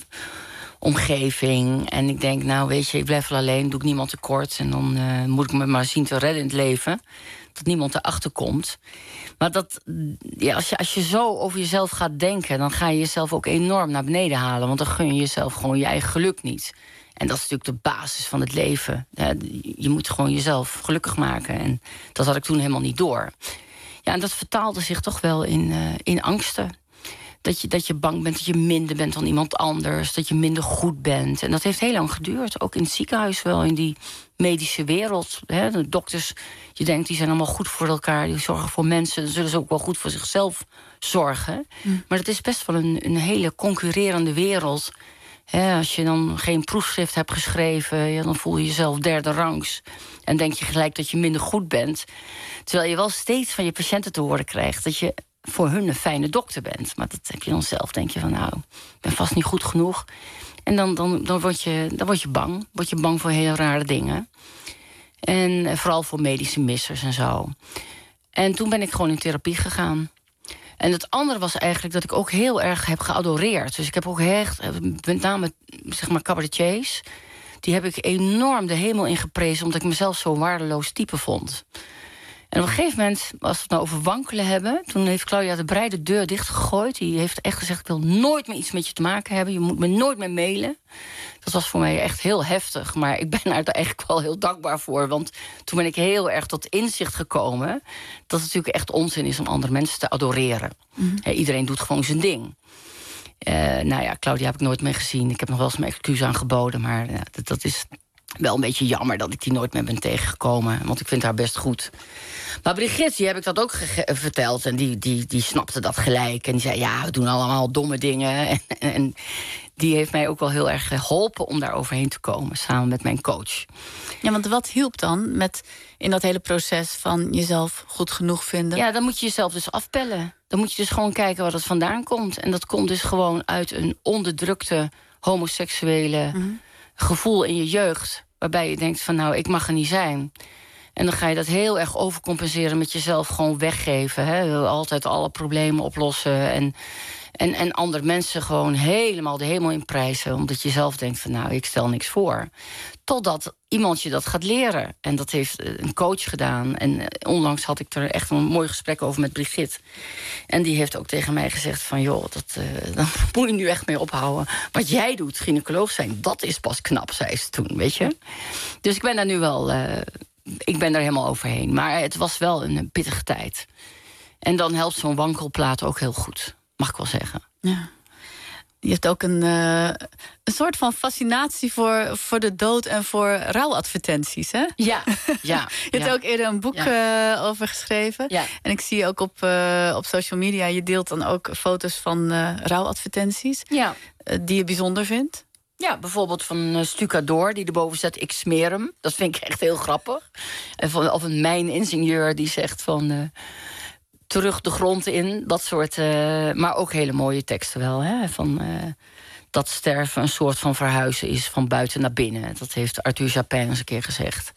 omgeving. En ik denk, nou weet je, ik blijf wel alleen. Doe ik niemand tekort. En dan uh, moet ik me maar zien te redden in het leven. Dat niemand erachter komt. Maar dat, ja, als, je, als je zo over jezelf gaat denken, dan ga je jezelf ook enorm naar beneden halen. Want dan gun je jezelf gewoon je eigen geluk niet. En dat is natuurlijk de basis van het leven. Je moet gewoon jezelf gelukkig maken. En dat had ik toen helemaal niet door. Ja, en dat vertaalde zich toch wel in, uh, in angsten. Dat je, dat je bang bent dat je minder bent dan iemand anders. Dat je minder goed bent. En dat heeft heel lang geduurd. Ook in het ziekenhuis wel, in die medische wereld. Hè. De dokters, je denkt, die zijn allemaal goed voor elkaar. Die zorgen voor mensen. Dan zullen ze ook wel goed voor zichzelf zorgen. Mm. Maar het is best wel een, een hele concurrerende wereld. Hè, als je dan geen proefschrift hebt geschreven, ja, dan voel je jezelf derde rangs. En denk je gelijk dat je minder goed bent. Terwijl je wel steeds van je patiënten te horen krijgt dat je voor hun een fijne dokter bent. Maar dat heb je dan zelf, denk je van, nou, ik ben vast niet goed genoeg. En dan, dan, dan, word, je, dan word je bang. Word je bang voor heel rare dingen. En vooral voor medische missers en zo. En toen ben ik gewoon in therapie gegaan. En het andere was eigenlijk dat ik ook heel erg heb geadoreerd. Dus ik heb ook echt, met name zeg maar cabaretiers, die heb ik enorm de hemel ingeprezen, omdat ik mezelf zo'n waardeloos type vond. En op een gegeven moment, als we het nou over wankelen hebben, toen heeft Claudia de Breij de deur dichtgegooid. Die heeft echt gezegd, ik wil nooit meer iets met je te maken hebben. Je moet me nooit meer mailen. Dat was voor mij echt heel heftig. Maar ik ben daar eigenlijk wel heel dankbaar voor. Want toen ben ik heel erg tot inzicht gekomen dat het natuurlijk echt onzin is om andere mensen te adoreren. Mm-hmm. He, iedereen doet gewoon zijn ding. Uh, nou ja, Claudia heb ik nooit meer gezien. Ik heb nog wel eens mijn excuus aangeboden. Maar ja, dat, dat is wel een beetje jammer dat ik die nooit meer ben tegengekomen. Want ik vind haar best goed. Maar Brigitte, die heb ik dat ook verteld. En die, die, die snapte dat gelijk. En die zei, ja, we doen allemaal domme dingen. En, en die heeft mij ook wel heel erg geholpen om daar overheen te komen. Samen met mijn coach. Ja, want wat hielp dan met in dat hele proces van jezelf goed genoeg vinden? Ja, dan moet je jezelf dus afpellen. Dan moet je dus gewoon kijken waar het vandaan komt. En dat komt dus gewoon uit een onderdrukte homoseksuele mm-hmm. gevoel in je jeugd. waarbij je denkt van nou, ik mag er niet zijn. En dan ga je dat heel erg overcompenseren met jezelf gewoon weggeven. Hè? Altijd alle problemen oplossen. En, en, en andere mensen gewoon helemaal de hemel in prijzen. Omdat je zelf denkt van nou, ik stel niks voor. Totdat iemand je dat gaat leren. En dat heeft een coach gedaan. En onlangs had ik er echt een mooi gesprek over met Brigitte. En die heeft ook tegen mij gezegd van joh, dat, uh, daar moet je nu echt mee ophouden. Wat jij doet, gynaecoloog zijn, dat is pas knap, zei ze toen, weet je. Dus ik ben daar nu wel... Uh, Ik ben er helemaal overheen. Maar het was wel een pittige tijd. En dan helpt zo'n wankelplaat ook heel goed. Mag ik wel zeggen. Ja. Je hebt ook een, uh, een soort van fascinatie voor, voor de dood en voor rouwadvertenties, hè? Ja, ja. Je hebt ja. ook eerder een boek ja. uh, over geschreven. Ja. En ik zie ook op, uh, op social media, je deelt dan ook foto's van uh, rouwadvertenties. Ja. Uh, die je bijzonder vindt. Ja, bijvoorbeeld van uh, Stucador, die erboven zet, ik smeer hem. Dat vind ik echt heel grappig. En van, of een mijningenieur die zegt van... Uh, terug de grond in, dat soort... Uh, maar ook hele mooie teksten wel, hè. Van, uh, dat sterven een soort van verhuizen is van buiten naar binnen. Dat heeft Arthur Japin eens een keer gezegd.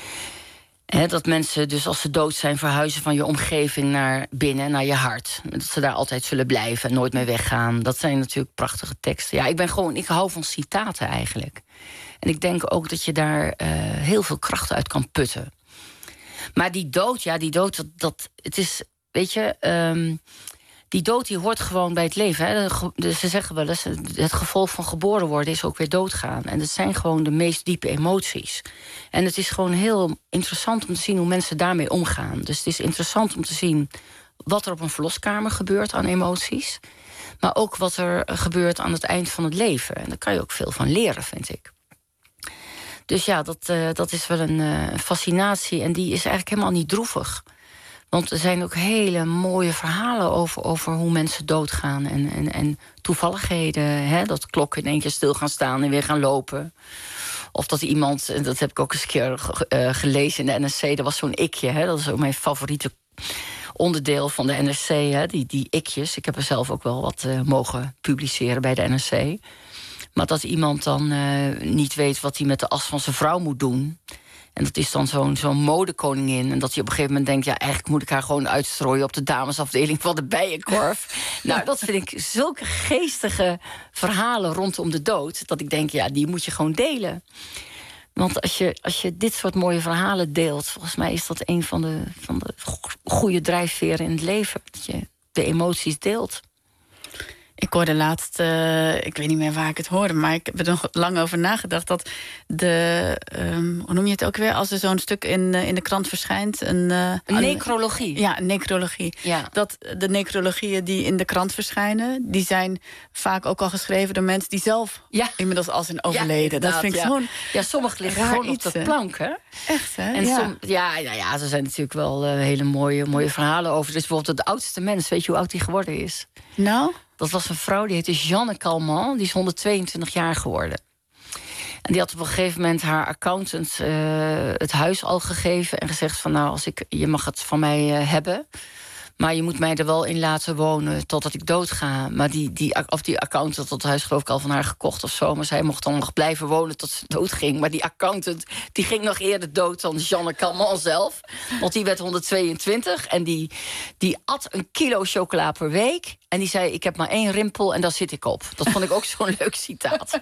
He, dat mensen dus als ze dood zijn verhuizen van je omgeving naar binnen, naar je hart. Dat ze daar altijd zullen blijven en nooit meer weggaan. Dat zijn natuurlijk prachtige teksten. Ja, ik ben gewoon, ik hou van citaten eigenlijk. En ik denk ook dat je daar uh, heel veel kracht uit kan putten. Maar die dood, ja, die dood, dat, dat het is, weet je, um, die dood die hoort gewoon bij het leven. Hè. Dus ze zeggen wel eens, het gevolg van geboren worden is ook weer doodgaan. En dat zijn gewoon de meest diepe emoties. En het is gewoon heel interessant om te zien hoe mensen daarmee omgaan. Dus het is interessant om te zien wat er op een verloskamer gebeurt aan emoties. Maar ook wat er gebeurt aan het eind van het leven. En daar kan je ook veel van leren, vind ik. Dus ja, dat, uh, dat is wel een uh, fascinatie. En die is eigenlijk helemaal niet droevig. Want er zijn ook hele mooie verhalen over, over hoe mensen doodgaan. En, en, en toevalligheden, hè, dat klokken in één keer stil gaan staan en weer gaan lopen. Of dat iemand, en dat heb ik ook eens een keer uh, gelezen in de N R C... dat was zo'n ikje, hè, dat is ook mijn favoriete onderdeel van de N R C. Hè, die, die ikjes, ik heb er zelf ook wel wat uh, mogen publiceren bij de N R C. Maar dat iemand dan uh, niet weet wat hij met de as van zijn vrouw moet doen... En dat is dan zo'n zo'n modekoningin. En dat je op een gegeven moment denkt... ja, eigenlijk moet ik haar gewoon uitstrooien op de damesafdeling van de Bijenkorf. Nou, dat vind ik zulke geestige verhalen rondom de dood... dat ik denk, ja, die moet je gewoon delen. Want als je, als je dit soort mooie verhalen deelt... volgens mij is dat een van de, van de goede drijfveren in het leven. Dat je de emoties deelt. Ik hoorde laatst, uh, ik weet niet meer waar ik het hoorde... maar ik heb er nog lang over nagedacht... dat de, um, hoe noem je het ook weer... als er zo'n stuk in, uh, in de krant verschijnt... Een, uh, een necrologie. Ja, een necrologie. Ja. Dat de necrologieën die in de krant verschijnen... die zijn vaak ook al geschreven door mensen... die zelf ja. inmiddels al zijn overleden. Ja, dat vind ik ja. zo'n Ja, sommige liggen gewoon iets, op de plank, hè? Echt, hè? En ja. Som, ja, nou ja, er zijn natuurlijk wel uh, hele mooie, mooie verhalen over. Dus bijvoorbeeld de oudste mens, weet je hoe oud die geworden is? Nou? Dat was een vrouw, die heette Jeanne Calment. Die is honderdtweeëntwintig jaar geworden. En die had op een gegeven moment haar accountant uh, het huis al gegeven... en gezegd van, nou, als ik, je mag het van mij uh, hebben... maar je moet mij er wel in laten wonen totdat ik doodga. Maar die, die, of die accountant had het huis geloof ik al van haar gekocht of zo... maar zij mocht dan nog blijven wonen tot ze doodging. Maar die accountant die ging nog eerder dood dan Jeanne Calment zelf. Want die werd honderdtweeëntwintig en die, die at een kilo chocola per week... en die zei, ik heb maar één rimpel en daar zit ik op. Dat vond ik ook zo'n leuk citaat.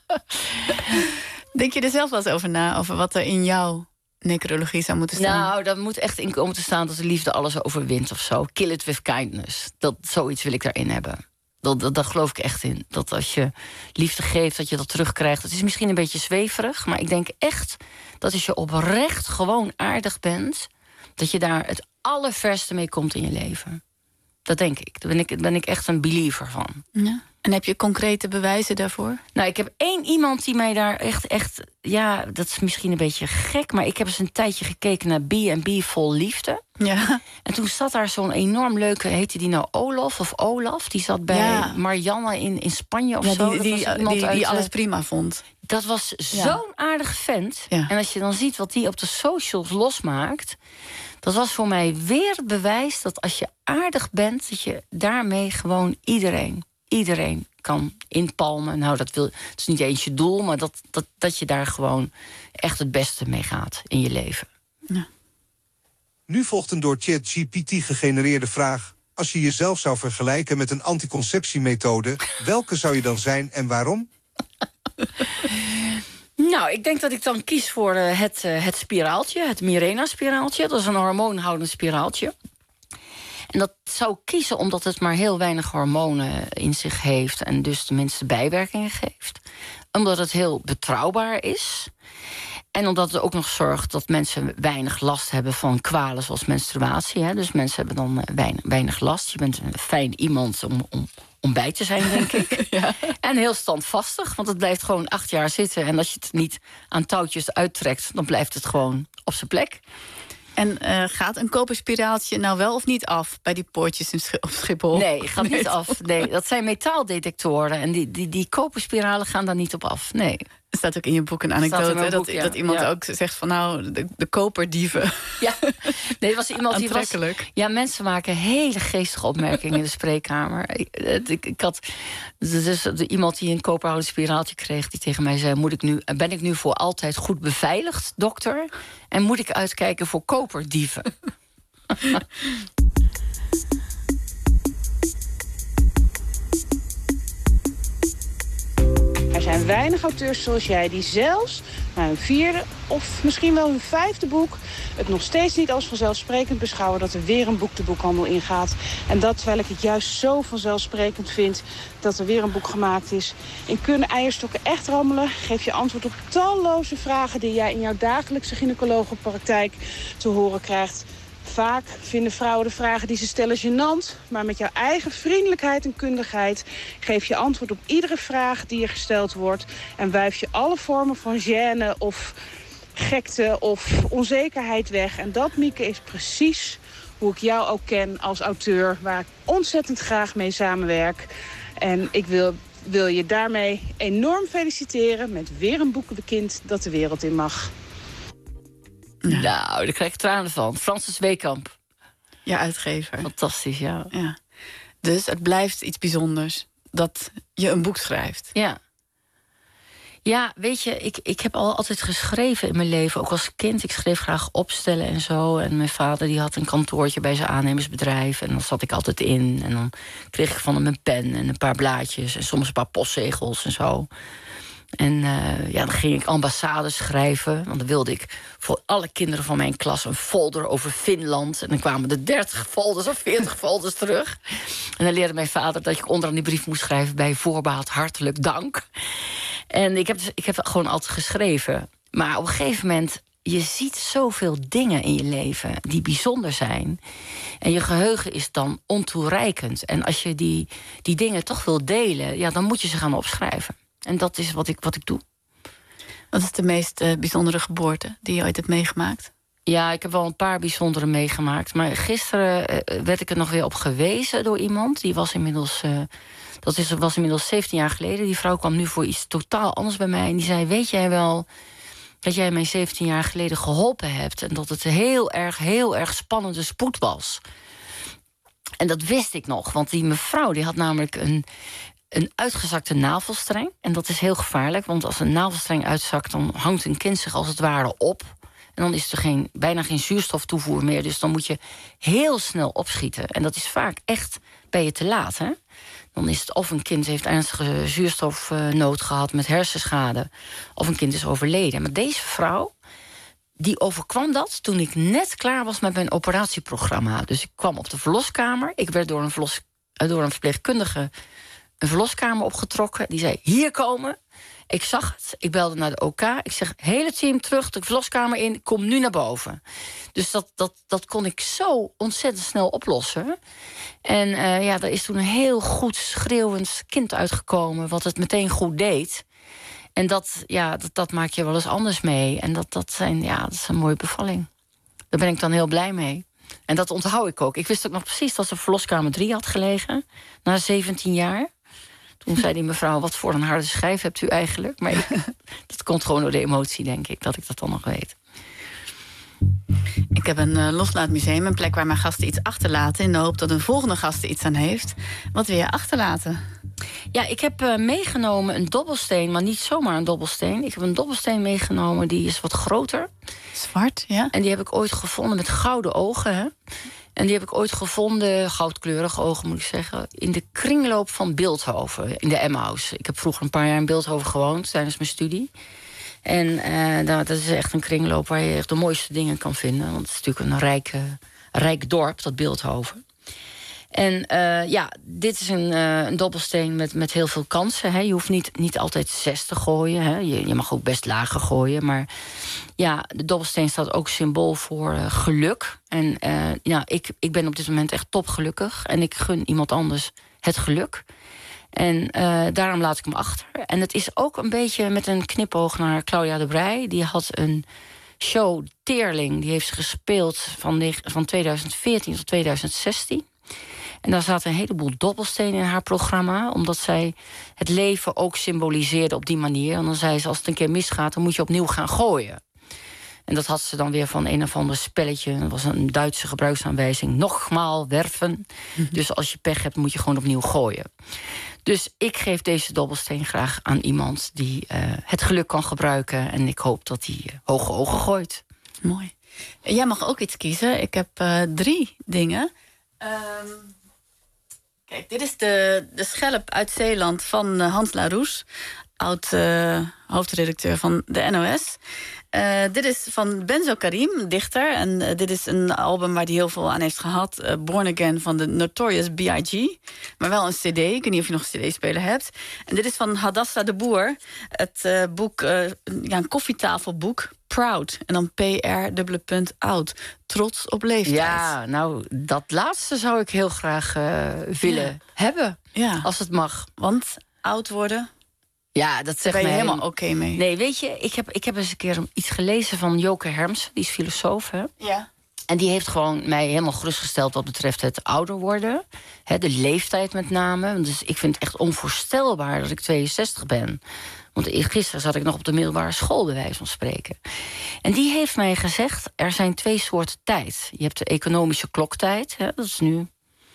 Denk je er zelf wel eens over na, over wat er in jou... necrologie zou moeten staan? Nou, daar moet echt in komen te staan dat de liefde alles overwint of zo. Kill it with kindness. Dat, zoiets wil ik daarin hebben. Dat, dat, daar geloof ik echt in. Dat als je liefde geeft, dat je dat terugkrijgt. Het is misschien een beetje zweverig, maar ik denk echt... dat als je oprecht gewoon aardig bent... dat je daar het allerverste mee komt in je leven. Dat denk ik. Daar ben ik, ben ik echt een believer van. Ja. En heb je concrete bewijzen daarvoor? Nou, ik heb één iemand die mij daar echt, echt... ja, dat is misschien een beetje gek... maar ik heb eens een tijdje gekeken naar B en B Vol Liefde. Ja. En toen zat daar zo'n enorm leuke... heette die nou Olaf of Olaf? Die zat bij ja. Marianne in, in Spanje of ja, zo. Die, die, die, die, die alles prima vond. Dat was ja. zo'n aardige vent. Ja. En als je dan ziet wat die op de socials losmaakt... dat was voor mij weer bewijs dat als je aardig bent... dat je daarmee gewoon iedereen... iedereen kan inpalmen. Nou, dat wil, het is niet eens je doel, maar dat, dat, dat je daar gewoon echt het beste mee gaat in je leven. Ja. Nu volgt een door ChatGPT gegenereerde vraag. Als je jezelf zou vergelijken met een anticonceptiemethode, welke zou je dan zijn en waarom? Nou, ik denk dat ik dan kies voor uh, het, uh, het spiraaltje, het Mirena-spiraaltje. Dat is een hormoonhoudend spiraaltje. En dat zou ik kiezen omdat het maar heel weinig hormonen in zich heeft en dus de minste bijwerkingen geeft. Omdat het heel betrouwbaar is. En omdat het ook nog zorgt dat mensen weinig last hebben van kwalen zoals menstruatie. Hè. Dus mensen hebben dan weinig, weinig last. Je bent een fijn iemand om, om, om bij te zijn, denk ik. Ja. En heel standvastig, want het blijft gewoon acht jaar zitten. En als je het niet aan touwtjes uittrekt, dan blijft het gewoon op zijn plek. En uh, gaat een koperspiraaltje nou wel of niet af bij die poortjes in Sch- op Schiphol? Nee, gaat niet nee, af. Nee, dat zijn metaaldetectoren. En die, die, die koperspiralen gaan daar niet op af. Nee. Er staat ook in je boek een anekdote boek, dat, ja. dat iemand ja. ook zegt van nou, de, de koperdieven. Ja, nee, er was iemand die was. Ja, mensen maken hele geestige opmerkingen in de spreekkamer. Ik, ik, ik had dus iemand die een koperhoudend spiraaltje kreeg, die tegen mij zei: moet ik nu, ben ik nu voor altijd goed beveiligd, dokter? En moet ik uitkijken voor koperdieven? Er zijn weinig auteurs zoals jij die zelfs na hun vierde of misschien wel hun vijfde boek het nog steeds niet als vanzelfsprekend beschouwen dat er weer een boek de boekhandel ingaat. En dat terwijl ik het juist zo vanzelfsprekend vind dat er weer een boek gemaakt is. En kunnen eierstokken echt rammelen? Geef je antwoord op talloze vragen die jij in jouw dagelijkse gynaecologenpraktijk te horen krijgt. Vaak vinden vrouwen de vragen die ze stellen gênant, maar met jouw eigen vriendelijkheid en kundigheid geef je antwoord op iedere vraag die je gesteld wordt en wuif je alle vormen van gêne of gekte of onzekerheid weg. En dat, Mieke, is precies hoe ik jou ook ken als auteur, waar ik ontzettend graag mee samenwerk. En ik wil, wil je daarmee enorm feliciteren met weer een boekenbekind dat de wereld in mag. Ja. Nou, daar krijg ik tranen van. Francis Weekamp. Ja, uitgever. Fantastisch, ja. ja. Dus het blijft iets bijzonders dat je een boek schrijft. Ja. Ja, weet je, ik, ik heb al altijd geschreven in mijn leven. Ook als kind. Ik schreef graag opstellen en zo. En mijn vader die had een kantoortje bij zijn aannemersbedrijf. En dan zat ik altijd in. En dan kreeg ik van hem een pen en een paar blaadjes. En soms een paar postzegels en zo. En uh, ja, dan ging ik ambassades schrijven. Want dan wilde ik voor alle kinderen van mijn klas een folder over Finland. En dan kwamen er dertig folders of veertig folders terug. En dan leerde mijn vader dat ik onderaan die brief moest schrijven bij voorbaat hartelijk dank. En ik heb, dus, ik heb gewoon altijd geschreven. Maar op een gegeven moment, je ziet zoveel dingen in je leven die bijzonder zijn. En je geheugen is dan ontoereikend. En als je die, die dingen toch wil delen, ja, dan moet je ze gaan opschrijven. En dat is wat ik, wat ik doe. Wat is de meest uh, bijzondere geboorte die je ooit hebt meegemaakt? Ja, ik heb wel een paar bijzondere meegemaakt. Maar gisteren uh, werd ik er nog weer op gewezen door iemand. Die was inmiddels, uh, dat is, was inmiddels zeventien jaar geleden. Die vrouw kwam nu voor iets totaal anders bij mij. En die zei, weet jij wel dat jij mij zeventien jaar geleden geholpen hebt? En dat het heel erg, heel erg spannende spoed was. En dat wist ik nog. Want die mevrouw die had namelijk een... een uitgezakte navelstreng. En dat is heel gevaarlijk, want als een navelstreng uitzakt, dan hangt een kind zich als het ware op. En dan is er geen, bijna geen zuurstoftoevoer meer. Dus dan moet je heel snel opschieten. En dat is vaak echt bij je te laat. Hè? Dan is het of een kind heeft ernstige zuurstofnood gehad met hersenschade, of een kind is overleden. Maar deze vrouw, die overkwam dat toen ik net klaar was met mijn operatieprogramma. Dus ik kwam op de verloskamer. Ik werd door een, verlos, door een verpleegkundige een verloskamer opgetrokken. Die zei, hier komen. Ik zag het. Ik belde naar de O K. Ik zeg, hele team terug, de verloskamer in. Kom nu naar boven. Dus dat, dat, dat kon ik zo ontzettend snel oplossen. En uh, ja, er is toen een heel goed schreeuwend kind uitgekomen, wat het meteen goed deed. En dat, ja, dat, dat maak je wel eens anders mee. En dat, dat, zijn, ja, dat is een mooie bevalling. Daar ben ik dan heel blij mee. En dat onthoud ik ook. Ik wist ook nog precies dat ze verloskamer drie had gelegen. Na zeventien jaar. Toen zei die mevrouw, wat voor een harde schijf hebt u eigenlijk? Maar ik, dat komt gewoon door de emotie, denk ik, dat ik dat dan nog weet. Ik heb een uh, loslaatmuseum, een plek waar mijn gasten iets achterlaten... in de hoop dat een volgende gast er iets aan heeft. Wat wil je achterlaten? Ja, ik heb uh, meegenomen een dobbelsteen, maar niet zomaar een dobbelsteen. Ik heb een dobbelsteen meegenomen, die is wat groter. Zwart, ja. En die heb ik ooit gevonden met gouden ogen, hè. En die heb ik ooit gevonden, goudkleurige ogen moet ik zeggen... in de kringloop van Bilthoven, in de Emmaus. Ik heb vroeger een paar jaar in Bilthoven gewoond tijdens mijn studie. En uh, dat is echt een kringloop waar je echt de mooiste dingen kan vinden. Want het is natuurlijk een rijk, uh, rijk dorp, dat Bilthoven. En uh, ja, dit is een, uh, een dobbelsteen met, met heel veel kansen. Hè. Je hoeft niet, niet altijd zes te gooien. Hè. Je, je mag ook best lager gooien. Maar ja, de dobbelsteen staat ook symbool voor uh, geluk. En uh, ja, ik, ik ben op dit moment echt topgelukkig. En ik gun iemand anders het geluk. En uh, daarom laat ik hem achter. En het is ook een beetje met een knipoog naar Claudia de Breij. Die had een show, Teerling. Die heeft ze gespeeld van, van tweeduizend veertien tot tweeduizend zestien. En daar zaten een heleboel dobbelstenen in haar programma... omdat zij het leven ook symboliseerde op die manier. En dan zei ze, als het een keer misgaat, dan moet je opnieuw gaan gooien. En dat had ze dan weer van een of ander spelletje. Dat was een Duitse gebruiksaanwijzing. Nogmaal werven. Mm-hmm. Dus als je pech hebt, moet je gewoon opnieuw gooien. Dus ik geef deze dobbelsteen graag aan iemand... die uh, het geluk kan gebruiken. En ik hoop dat hij uh, hoge ogen gooit. Mooi. Jij mag ook iets kiezen. Ik heb uh, drie dingen... Um... Kijk, dit is de, de schelp uit Zeeland van uh, Hans Laroes, oud uh, hoofdredacteur van de N O S. Uh, dit is van Benzo Karim, dichter. En uh, dit is een album waar hij heel veel aan heeft gehad. Uh, Born Again van de Notorious B I G Maar wel een cd. Ik weet niet of je nog een cd-speler hebt. En dit is van Hadassa de Boer. Het uh, boek, uh, ja, een koffietafelboek. Proud. En dan P R dubbele punt oud. Trots op leeftijd. Ja, nou, dat laatste zou ik heel graag uh, willen ja. hebben. Ja. Als het mag. Want oud worden... Ja, dat zegt ben je mij helemaal oké okay mee. Nee, weet je, ik heb, ik heb eens een keer iets gelezen van Joke Hermsen. Die is filosoof, hè? Ja. En die heeft gewoon mij helemaal gerustgesteld wat betreft het ouder worden. Hè, de leeftijd met name. Dus ik vind het echt onvoorstelbaar dat ik tweeënzestig ben. Want gisteren zat ik nog op de middelbare school, bij wijze van spreken. En die heeft mij gezegd, er zijn twee soorten tijd. Je hebt de economische kloktijd, hè, dat is nu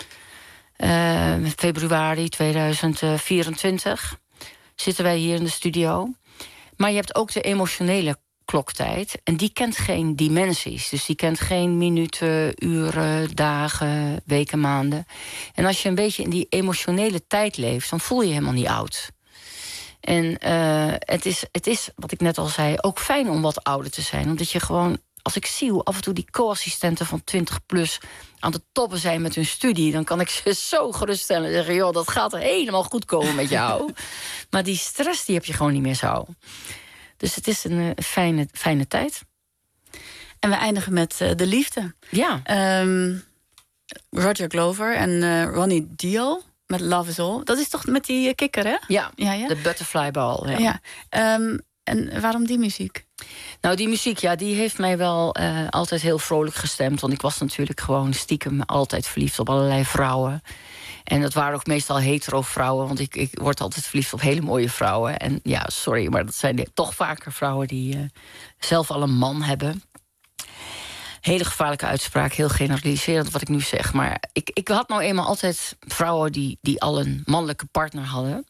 uh, februari tweeduizend vierentwintig... zitten wij hier in de studio. Maar je hebt ook de emotionele kloktijd. En die kent geen dimensies. Dus die kent geen minuten, uren, dagen, weken, maanden. En als je een beetje in die emotionele tijd leeft, dan voel je je helemaal niet oud. En uh, het, is, het is, wat ik net al zei, ook fijn om wat ouder te zijn. Omdat je gewoon, als ik zie hoe af en toe die co-assistenten van twintig plus aan de toppen zijn met hun studie, dan kan ik ze zo geruststellen en zeggen, joh, dat gaat er helemaal goed komen met jou. Maar die stress, die heb je gewoon niet meer zo. Dus het is een uh, fijne, fijne tijd. En we eindigen met uh, de liefde. Ja. Um, Roger Glover en uh, Ronnie Dio met Love is All. Dat is toch met die uh, kikker, hè? Ja, ja, ja? de butterfly ball. Ja. ja. Um, en waarom die muziek? Nou, die muziek, ja, die heeft mij wel uh, altijd heel vrolijk gestemd. Want ik was natuurlijk gewoon stiekem altijd verliefd op allerlei vrouwen. En dat waren ook meestal hetero vrouwen. Want ik, ik word altijd verliefd op hele mooie vrouwen. En ja, sorry, maar dat zijn toch vaker vrouwen die uh, zelf al een man hebben. Hele gevaarlijke uitspraak, heel generaliserend wat ik nu zeg. Maar ik, ik had nou eenmaal altijd vrouwen die, die al een mannelijke partner hadden.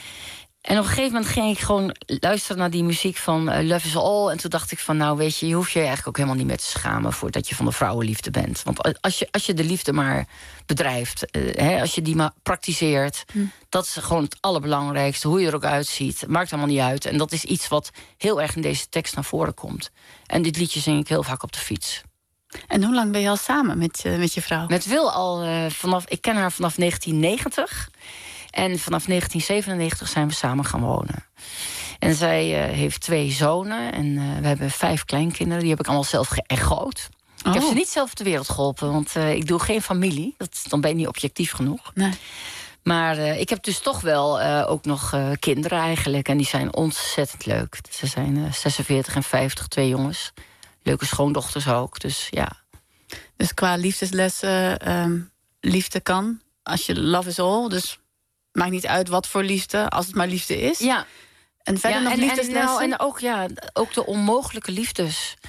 En op een gegeven moment ging ik gewoon luisteren naar die muziek van uh, Love is All. En toen dacht ik van, nou weet je, je hoeft je eigenlijk ook helemaal niet meer te schamen voor dat je van de vrouwenliefde bent. Want als je, als je de liefde maar bedrijft, uh, hè, als je die maar praktiseert, hm. dat is gewoon het allerbelangrijkste. Hoe je er ook uitziet, maakt helemaal niet uit. En dat is iets wat heel erg in deze tekst naar voren komt. En dit liedje zing ik heel vaak op de fiets. En hoe lang ben je al samen met, uh, met je vrouw? Met Wil al uh, vanaf, ik ken haar vanaf negentien negentig. En vanaf negentien zevenennegentig zijn we samen gaan wonen. En zij uh, heeft twee zonen en uh, we hebben vijf kleinkinderen. Die heb ik allemaal zelf geëchoot. Oh. Ik heb ze niet zelf op de wereld geholpen, want uh, ik doe geen familie. Dat, dan ben je niet objectief genoeg. Nee. Maar uh, ik heb dus toch wel uh, ook nog uh, kinderen eigenlijk. En die zijn ontzettend leuk. Ze zijn uh, zesenveertig en vijftig, twee jongens. Leuke schoondochters ook, dus ja. Dus qua liefdeslessen, um, liefde kan, als je love is all, dus maakt niet uit wat voor liefde, als het maar liefde is. Ja. En verder ja, nog en, liefdeslessen? En, nou, en ook, ja, ook de onmogelijke liefdes.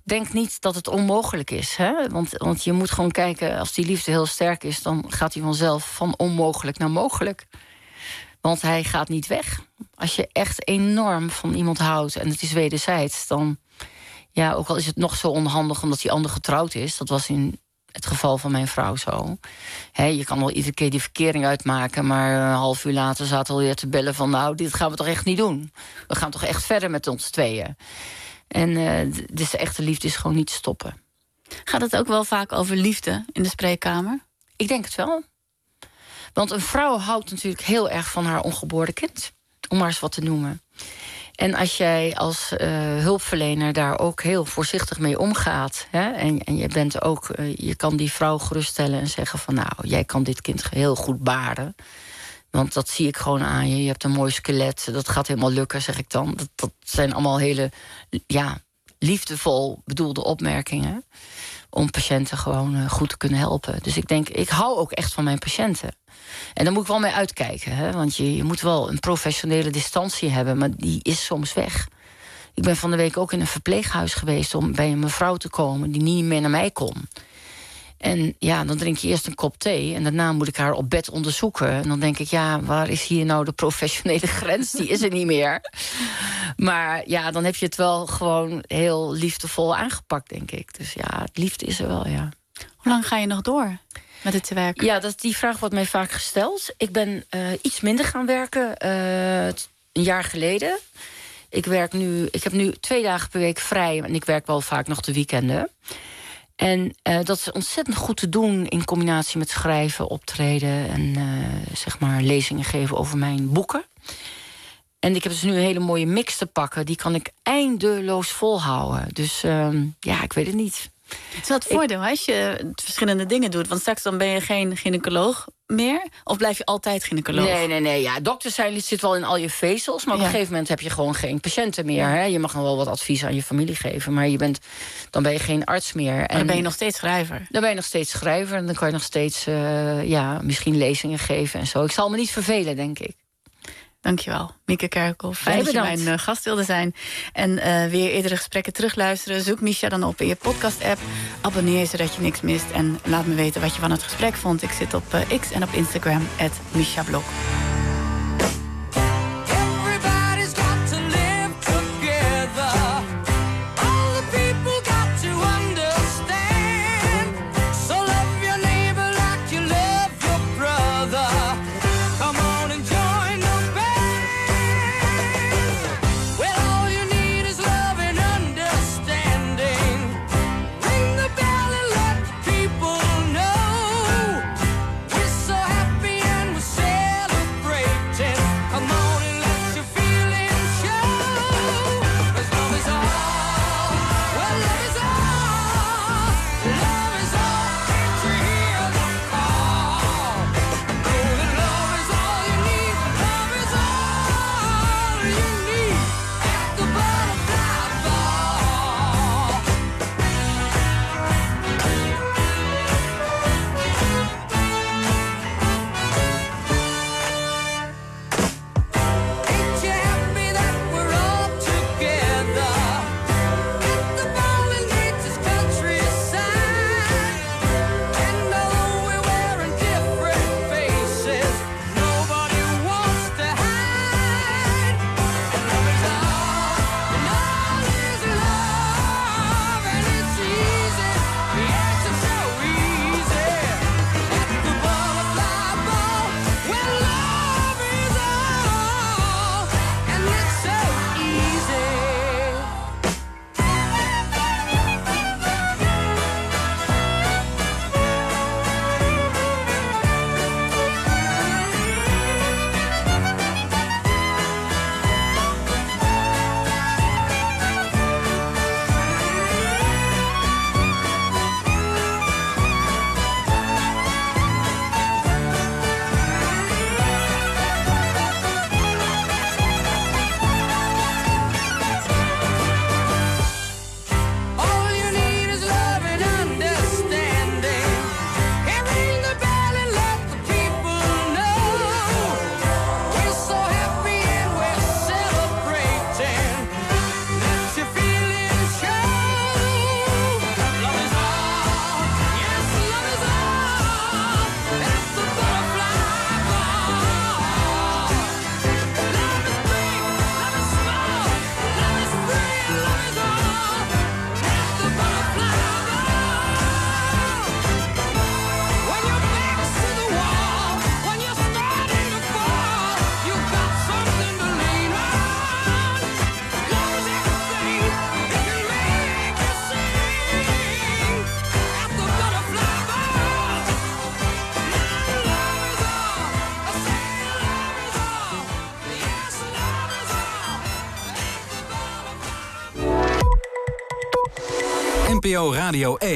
denk niet dat het onmogelijk is. Hè? Want, want je moet gewoon kijken, als die liefde heel sterk is... dan gaat hij vanzelf van onmogelijk naar mogelijk. Want hij gaat niet weg. Als je echt enorm van iemand houdt en het is wederzijds... dan, ja, ook al is het nog zo onhandig omdat die ander getrouwd is... dat was in het geval van mijn vrouw zo. He, je kan wel iedere keer die verkering uitmaken... maar een half uur later zaten we alweer te bellen van... nou, dit gaan we toch echt niet doen. We gaan toch echt verder met ons tweeën. En uh, dus de echte liefde is gewoon niet te stoppen. Gaat het ook wel vaak over liefde in de spreekkamer? Ik denk het wel. Want een vrouw houdt natuurlijk heel erg van haar ongeboren kind. Om maar eens wat te noemen. En als jij als uh, hulpverlener daar ook heel voorzichtig mee omgaat... Hè, en, en je bent ook, uh, je kan die vrouw geruststellen en zeggen van... nou, jij kan dit kind heel goed baren. Want dat zie ik gewoon aan je. Je hebt een mooi skelet, dat gaat helemaal lukken, zeg ik dan. Dat, dat zijn allemaal hele ja, liefdevol bedoelde opmerkingen... om patiënten gewoon uh, goed te kunnen helpen. Dus ik denk, ik hou ook echt van mijn patiënten. En daar moet ik wel mee uitkijken. Hè? Want je, je moet wel een professionele distantie hebben... maar die is soms weg. Ik ben van de week ook in een verpleeghuis geweest... om bij een mevrouw te komen die niet meer naar mij kon. En ja, dan drink je eerst een kop thee... en daarna moet ik haar op bed onderzoeken. En dan denk ik, ja, waar is hier nou de professionele grens? Die is er niet meer. Maar ja, dan heb je het wel gewoon heel liefdevol aangepakt, denk ik. Dus ja, het liefde is er wel, ja. Hoe lang ga je nog door met het te werken? Ja, dat, die vraag wordt mij vaak gesteld. Ik ben uh, iets minder gaan werken uh, een jaar geleden. Ik, werk nu, ik heb nu twee dagen per week vrij... en ik werk wel vaak nog de weekenden. En uh, dat is ontzettend goed te doen in combinatie met schrijven, optreden... en uh, zeg maar lezingen geven over mijn boeken. En ik heb dus nu een hele mooie mix te pakken. Die kan ik eindeloos volhouden. Dus uh, ja, ik weet het niet. Het is wel het voordeel als je verschillende dingen doet. Want straks dan ben je geen gynaecoloog meer? Of blijf je altijd gynaecoloog? Nee, nee, nee. Ja, dokter zijn zit wel in al je vezels. Maar op ja. een gegeven moment heb je gewoon geen patiënten meer. Hè? Je mag nog wel wat advies aan je familie geven. Maar je bent, dan ben je geen arts meer. Maar en dan ben je nog steeds schrijver? Dan ben je nog steeds schrijver. En dan kan je nog steeds uh, ja, misschien lezingen geven en zo. Ik zal me niet vervelen, denk ik. Dankjewel, Mieke Kerkhoff. Fijn dat je mijn uh, gast wilde zijn. En uh, weer eerdere gesprekken terugluisteren. Zoek Misha dan op in je podcast-app. Abonneer je zodat je niks mist. En laat me weten wat je van het gesprek vond. Ik zit op uh, X en op Instagram, at Misha Blok. So happy and we're celebrating. N P O Radio één.